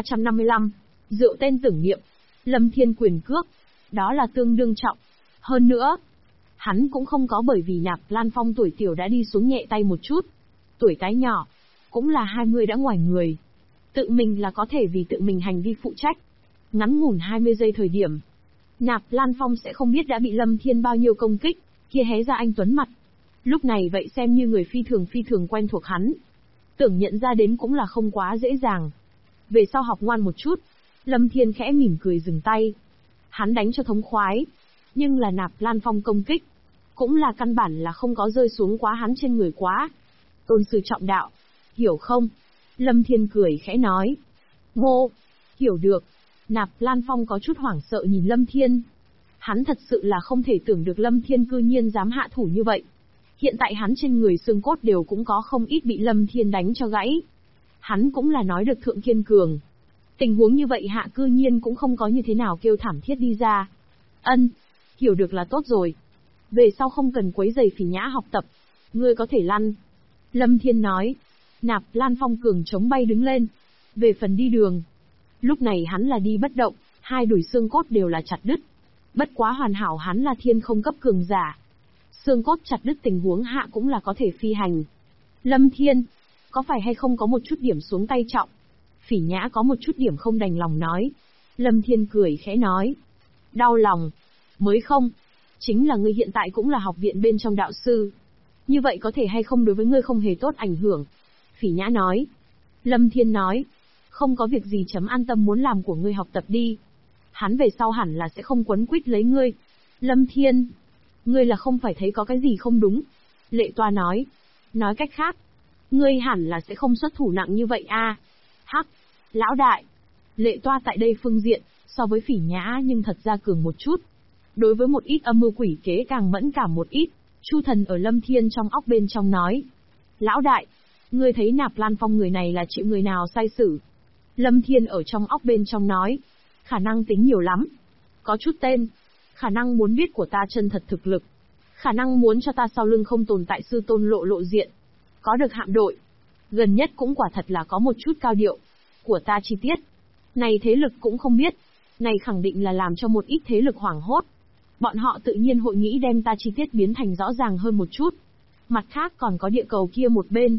1355, rượu tên tưởng niệm. Lâm Thiên quyền cước, đó là tương đương trọng. Hơn nữa, hắn cũng không có bởi vì Nạp Lan Phong tuổi tiểu đã đi xuống nhẹ tay một chút. Tuổi cái nhỏ, cũng là 20 đã ngoài người. Tự mình là có thể vì tự mình hành vi phụ trách. Ngắn ngủn 20 giây thời điểm, Nạp Lan Phong sẽ không biết đã bị Lâm Thiên bao nhiêu công kích, kia hé ra anh tuấn mặt. Lúc này vậy xem như người phi thường quen thuộc hắn. Tưởng nhận ra đến cũng là không quá dễ dàng. Về sau học ngoan một chút, Lâm Thiên khẽ mỉm cười dừng tay. Hắn đánh cho thống khoái, nhưng là Nạp Lan Phong công kích, cũng là căn bản là không có rơi xuống quá hắn trên người quá. Tôn sư trọng đạo, hiểu không? Lâm Thiên cười khẽ nói. Ngô, hiểu được. Nạp Lan Phong có chút hoảng sợ nhìn Lâm Thiên. Hắn thật sự là không thể tưởng được Lâm Thiên cư nhiên dám hạ thủ như vậy. Hiện tại hắn trên người xương cốt đều cũng có không ít bị Lâm Thiên đánh cho gãy. Hắn cũng là nói được thượng kiên cường. Tình huống như vậy hạ cư nhiên cũng không có như thế nào kêu thảm thiết đi ra. Ân, hiểu được là tốt rồi. Về sau không cần quấy rầy Phỉ Nhã học tập. Ngươi có thể lăn. Lâm Thiên nói. Nạp Lan Phong cường chống bay đứng lên. Về phần đi đường, lúc này hắn là đi bất động, hai đùi xương cốt đều là chặt đứt. Bất quá hoàn hảo hắn là thiên không cấp cường giả. Xương cốt chặt đứt tình huống hạ cũng là có thể phi hành. Lâm Thiên, có phải hay không có một chút điểm xuống tay trọng? Phỉ Nhã có một chút điểm không đành lòng nói. Lâm Thiên cười khẽ nói. Đau lòng. Mới không. Chính là ngươi hiện tại cũng là học viện bên trong đạo sư. Như vậy có thể hay không đối với ngươi không hề tốt ảnh hưởng? Phỉ Nhã nói. Lâm Thiên nói. Không có việc gì, chấm an tâm muốn làm của ngươi học tập đi. Hắn về sau hẳn là sẽ không quấn quýt lấy ngươi. Lâm Thiên, ngươi là không phải thấy có cái gì không đúng? Lệ Toa nói. Nói cách khác, ngươi hẳn là sẽ không xuất thủ nặng như vậy a. Hắc, lão đại. Lệ Toa tại đây phương diện, so với Phỉ Nhã nhưng thật ra cường một chút. Đối với một ít âm mưu quỷ kế càng mẫn cảm một ít. Chu Thần ở Lâm Thiên trong óc bên trong nói. Lão đại, ngươi thấy Nạp Lan Phong người này là chịu người nào sai xử? Lâm Thiên ở trong óc bên trong nói. Khả năng tính nhiều lắm. Có chút tên. Khả năng muốn biết của ta chân thật thực lực. Khả năng muốn cho ta sau lưng không tồn tại sư tôn lộ diện. Có được hạm đội. Gần nhất cũng quả thật là có một chút cao điệu. Của ta chi tiết. Này thế lực cũng không biết. Này khẳng định là làm cho một ít thế lực hoảng hốt. Bọn họ tự nhiên hội nghĩ đem ta chi tiết biến thành rõ ràng hơn một chút. Mặt khác còn có địa cầu kia một bên.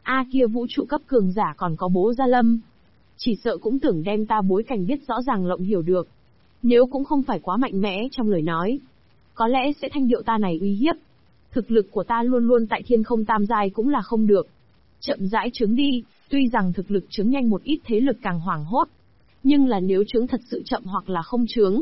Kia vũ trụ cấp cường giả còn có bố Gia Lâm. Chỉ sợ cũng tưởng đem ta bối cảnh biết rõ ràng lộng hiểu được. Nếu cũng không phải quá mạnh mẽ trong lời nói, có lẽ sẽ thanh điệu ta này uy hiếp. Thực lực của ta luôn luôn tại thiên không tam giai cũng là không được. Chậm rãi trứng đi, tuy rằng thực lực trứng nhanh một ít thế lực càng hoảng hốt. Nhưng là nếu trứng thật sự chậm hoặc là không trứng,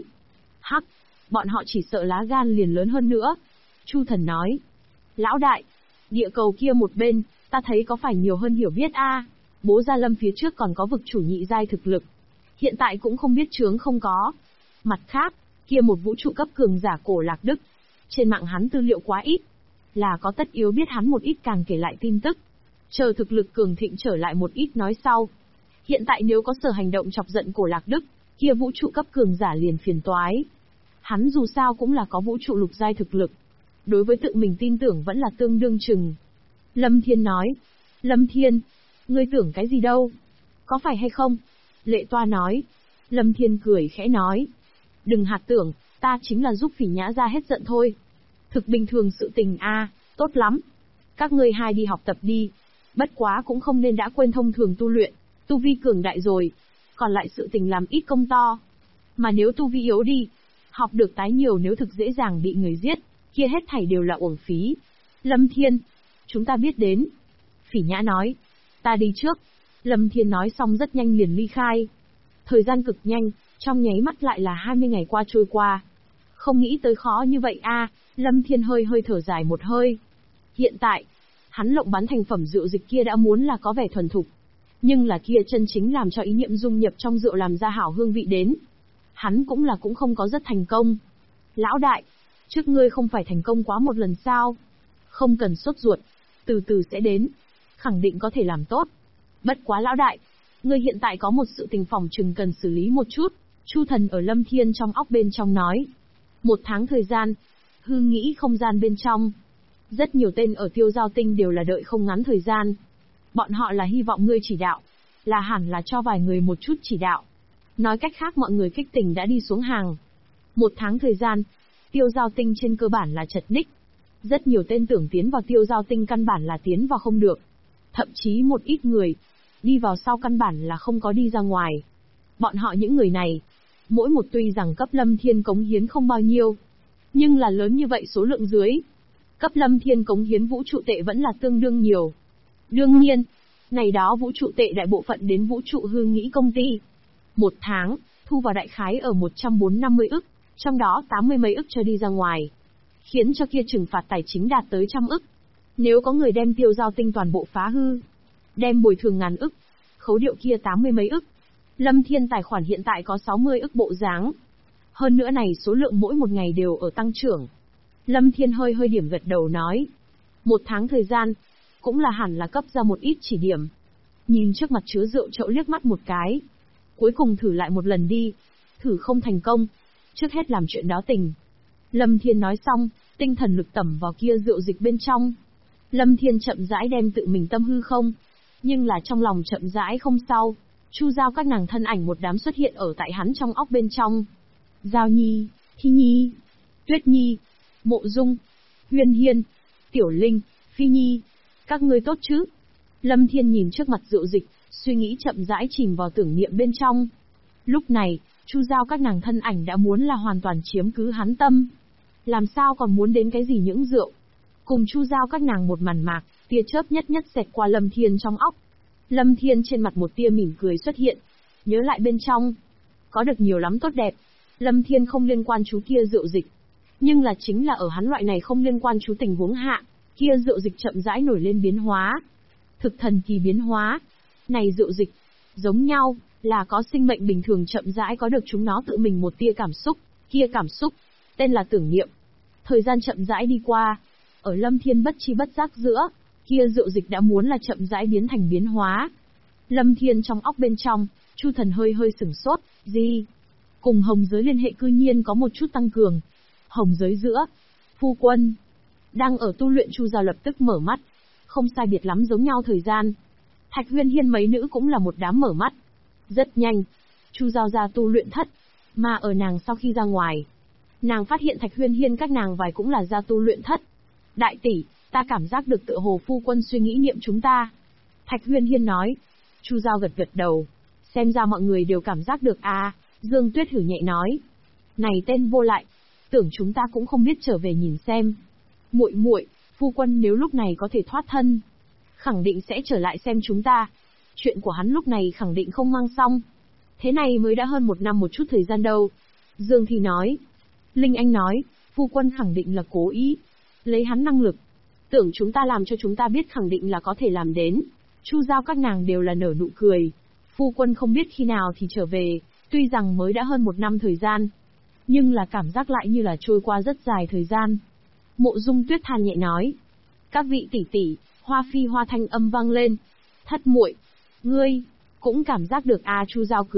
bọn họ chỉ sợ lá gan liền lớn hơn nữa. Chu Thần nói, lão đại, địa cầu kia một bên, ta thấy có phải nhiều hơn hiểu biết bố Gia Lâm phía trước còn có vực chủ nhị giai thực lực. Hiện tại cũng không biết trướng không có. Mặt khác, kia một vũ trụ cấp cường giả Cổ Lạc Đức. Trên mạng hắn tư liệu quá ít. Là có tất yếu biết hắn một ít càng kể lại tin tức. Chờ thực lực cường thịnh trở lại một ít nói sau. Hiện tại nếu có sở hành động chọc giận Cổ Lạc Đức, kia vũ trụ cấp cường giả liền phiền toái. Hắn dù sao cũng là có vũ trụ lục giai thực lực. Đối với tự mình tin tưởng vẫn là tương đương chừng. Lâm Thiên nói. Lâm Thiên, ngươi tưởng cái gì đâu? Có phải hay không? Lệ Toa nói. Lâm Thiên cười khẽ nói. Đừng hạt tưởng, ta chính là giúp Phỉ Nhã ra hết giận thôi. Thực bình thường sự tình tốt lắm. Các ngươi hai đi học tập đi. Bất quá cũng không nên đã quên thông thường tu luyện, tu vi cường đại rồi. Còn lại sự tình làm ít công to. Mà nếu tu vi yếu đi, học được tái nhiều nếu thực dễ dàng bị người giết, kia hết thảy đều là uổng phí. Lâm Thiên, chúng ta biết đến. Phỉ Nhã nói, ta đi trước. Lâm Thiên nói xong rất nhanh liền ly khai. Thời gian cực nhanh, trong nháy mắt lại là 20 ngày qua trôi qua. Không nghĩ tới khó như vậy Lâm Thiên hơi thở dài một hơi. Hiện tại, hắn lộng bán thành phẩm rượu dịch kia đã muốn là có vẻ thuần thục. Nhưng là kia chân chính làm cho ý niệm dung nhập trong rượu làm ra hảo hương vị đến. Hắn cũng không có rất thành công. Lão đại, trước ngươi không phải thành công quá một lần sao? Không cần sốt ruột, từ từ sẽ đến. Khẳng định có thể làm tốt. Bất quá lão đại, ngươi hiện tại có một sự tình phòng chừng cần xử lý một chút. Chu Thần ở Lâm Thiên trong óc bên trong nói. 1 tháng thời gian, hư nghĩ không gian bên trong. Rất nhiều tên ở Tiêu Giao Tinh đều là đợi không ngắn thời gian. Bọn họ là hy vọng ngươi chỉ đạo. Là hẳn là cho vài người một chút chỉ đạo. Nói cách khác mọi người kích tình đã đi xuống hàng. 1 tháng thời gian, Tiêu Giao Tinh trên cơ bản là chật ních. Rất nhiều tên tưởng tiến vào Tiêu Giao Tinh căn bản là tiến vào không được. Thậm chí một ít người, đi vào sau căn bản là không có đi ra ngoài. Bọn họ những người này, mỗi một tuy rằng cấp Lâm Thiên cống hiến không bao nhiêu, nhưng là lớn như vậy số lượng dưới. Cấp Lâm Thiên cống hiến vũ trụ tệ vẫn là tương đương nhiều. Đương nhiên, này đó vũ trụ tệ đại bộ phận đến vũ trụ hư nghĩ công ty. 1 tháng, thu vào đại khái ở 140-150 ức, trong đó 80 mấy ức cho đi ra ngoài. Khiến cho kia trừng phạt tài chính đạt tới 100 ức. Nếu có người đem Tiêu Giao Tinh toàn bộ phá hư, đem bồi thường ngàn ức, khấu điệu kia 80 mấy ức. Lâm Thiên tài khoản hiện tại có 60 ức bộ dáng. Hơn nữa này số lượng mỗi một ngày đều ở tăng trưởng. Lâm Thiên hơi điểm gật đầu nói. 1 tháng thời gian, cũng là hẳn là cấp ra một ít chỉ điểm. Nhìn trước mặt chứa rượu chậu liếc mắt một cái. Cuối cùng thử lại một lần đi. Thử không thành công. Trước hết làm chuyện đó tình. Lâm Thiên nói xong, tinh thần lực tẩm vào kia rượu dịch bên trong. Lâm Thiên chậm rãi đem tự mình tâm hư không. Nhưng là trong lòng chậm rãi không sao. Chu Giao các nàng thân ảnh một đám xuất hiện ở tại hắn trong óc bên trong. Giao Nhi, Thi Nhi, Tuyết Nhi, Mộ Dung, Huyên Hiên, Tiểu Linh, Phi Nhi. Các ngươi tốt chứ? Lâm Thiên nhìn trước mặt rượu dịch, suy nghĩ chậm rãi chìm vào tưởng niệm bên trong. Lúc này, Chu Giao các nàng thân ảnh đã muốn là hoàn toàn chiếm cứ hắn tâm. Làm sao còn muốn đến cái gì những rượu? Cùng Chu Giao các nàng một màn mạc, tia chớp nhất xẹt qua Lâm Thiên trong óc. Lâm Thiên trên mặt một tia mỉm cười xuất hiện. Nhớ lại bên trong, có được nhiều lắm tốt đẹp. Lâm Thiên không liên quan chú kia rượu dịch. Nhưng là chính là ở hắn loại này không liên quan chú tình huống hạ, kia rượu dịch chậm rãi nổi lên biến hóa. Thực thần kỳ biến hóa. Này rượu dịch, giống nhau, là có sinh mệnh bình thường chậm rãi có được chúng nó tự mình một tia cảm xúc. Kia cảm xúc, tên là tưởng niệm. Thời gian chậm rãi đi qua. Ở Lâm Thiên bất chi bất giác giữa, kia rượu dịch đã muốn là chậm rãi biến thành biến hóa. Lâm Thiên trong óc bên trong, Chu Thần hơi sửng sốt, gì? Cùng hồng giới liên hệ cư nhiên có một chút tăng cường. Hồng giới giữa, phu quân, đang ở tu luyện. Chu Giao lập tức mở mắt, không sai biệt lắm giống nhau thời gian. Thạch Huyên Hiên mấy nữ cũng là một đám mở mắt. Rất nhanh, Chu Giao ra tu luyện thất, mà ở nàng sau khi ra ngoài, nàng phát hiện Thạch Huyên Hiên các nàng vài cũng là ra tu luyện thất. Đại tỷ, ta cảm giác được tựa hồ phu quân suy nghĩ niệm chúng ta. Thạch Huyên Hiên nói. Chu Giao gật gật đầu. Xem ra mọi người đều cảm giác được à, Dương Tuyết hử nhẹ nói. Này tên vô lại, tưởng chúng ta cũng không biết trở về nhìn xem. Muội muội, phu quân nếu lúc này có thể thoát thân, khẳng định sẽ trở lại xem chúng ta. Chuyện của hắn lúc này khẳng định không mang xong. Thế này mới đã hơn 1 năm một chút thời gian đâu. Dương Thi nói. Linh Anh nói, phu quân khẳng định là cố ý. Lấy hắn năng lực, tưởng chúng ta làm cho chúng ta biết khẳng định là có thể làm đến. Chu Giao các nàng đều là nở nụ cười. Phu quân không biết khi nào thì trở về, tuy rằng mới đã hơn 1 năm thời gian, nhưng là cảm giác lại như là trôi qua rất dài thời gian. Mộ Dung Tuyết than nhẹ nói. Các vị tỷ tỷ, Hoa Phi Hoa thanh âm vang lên. Thất muội, ngươi cũng cảm giác được à? Chu Giao cười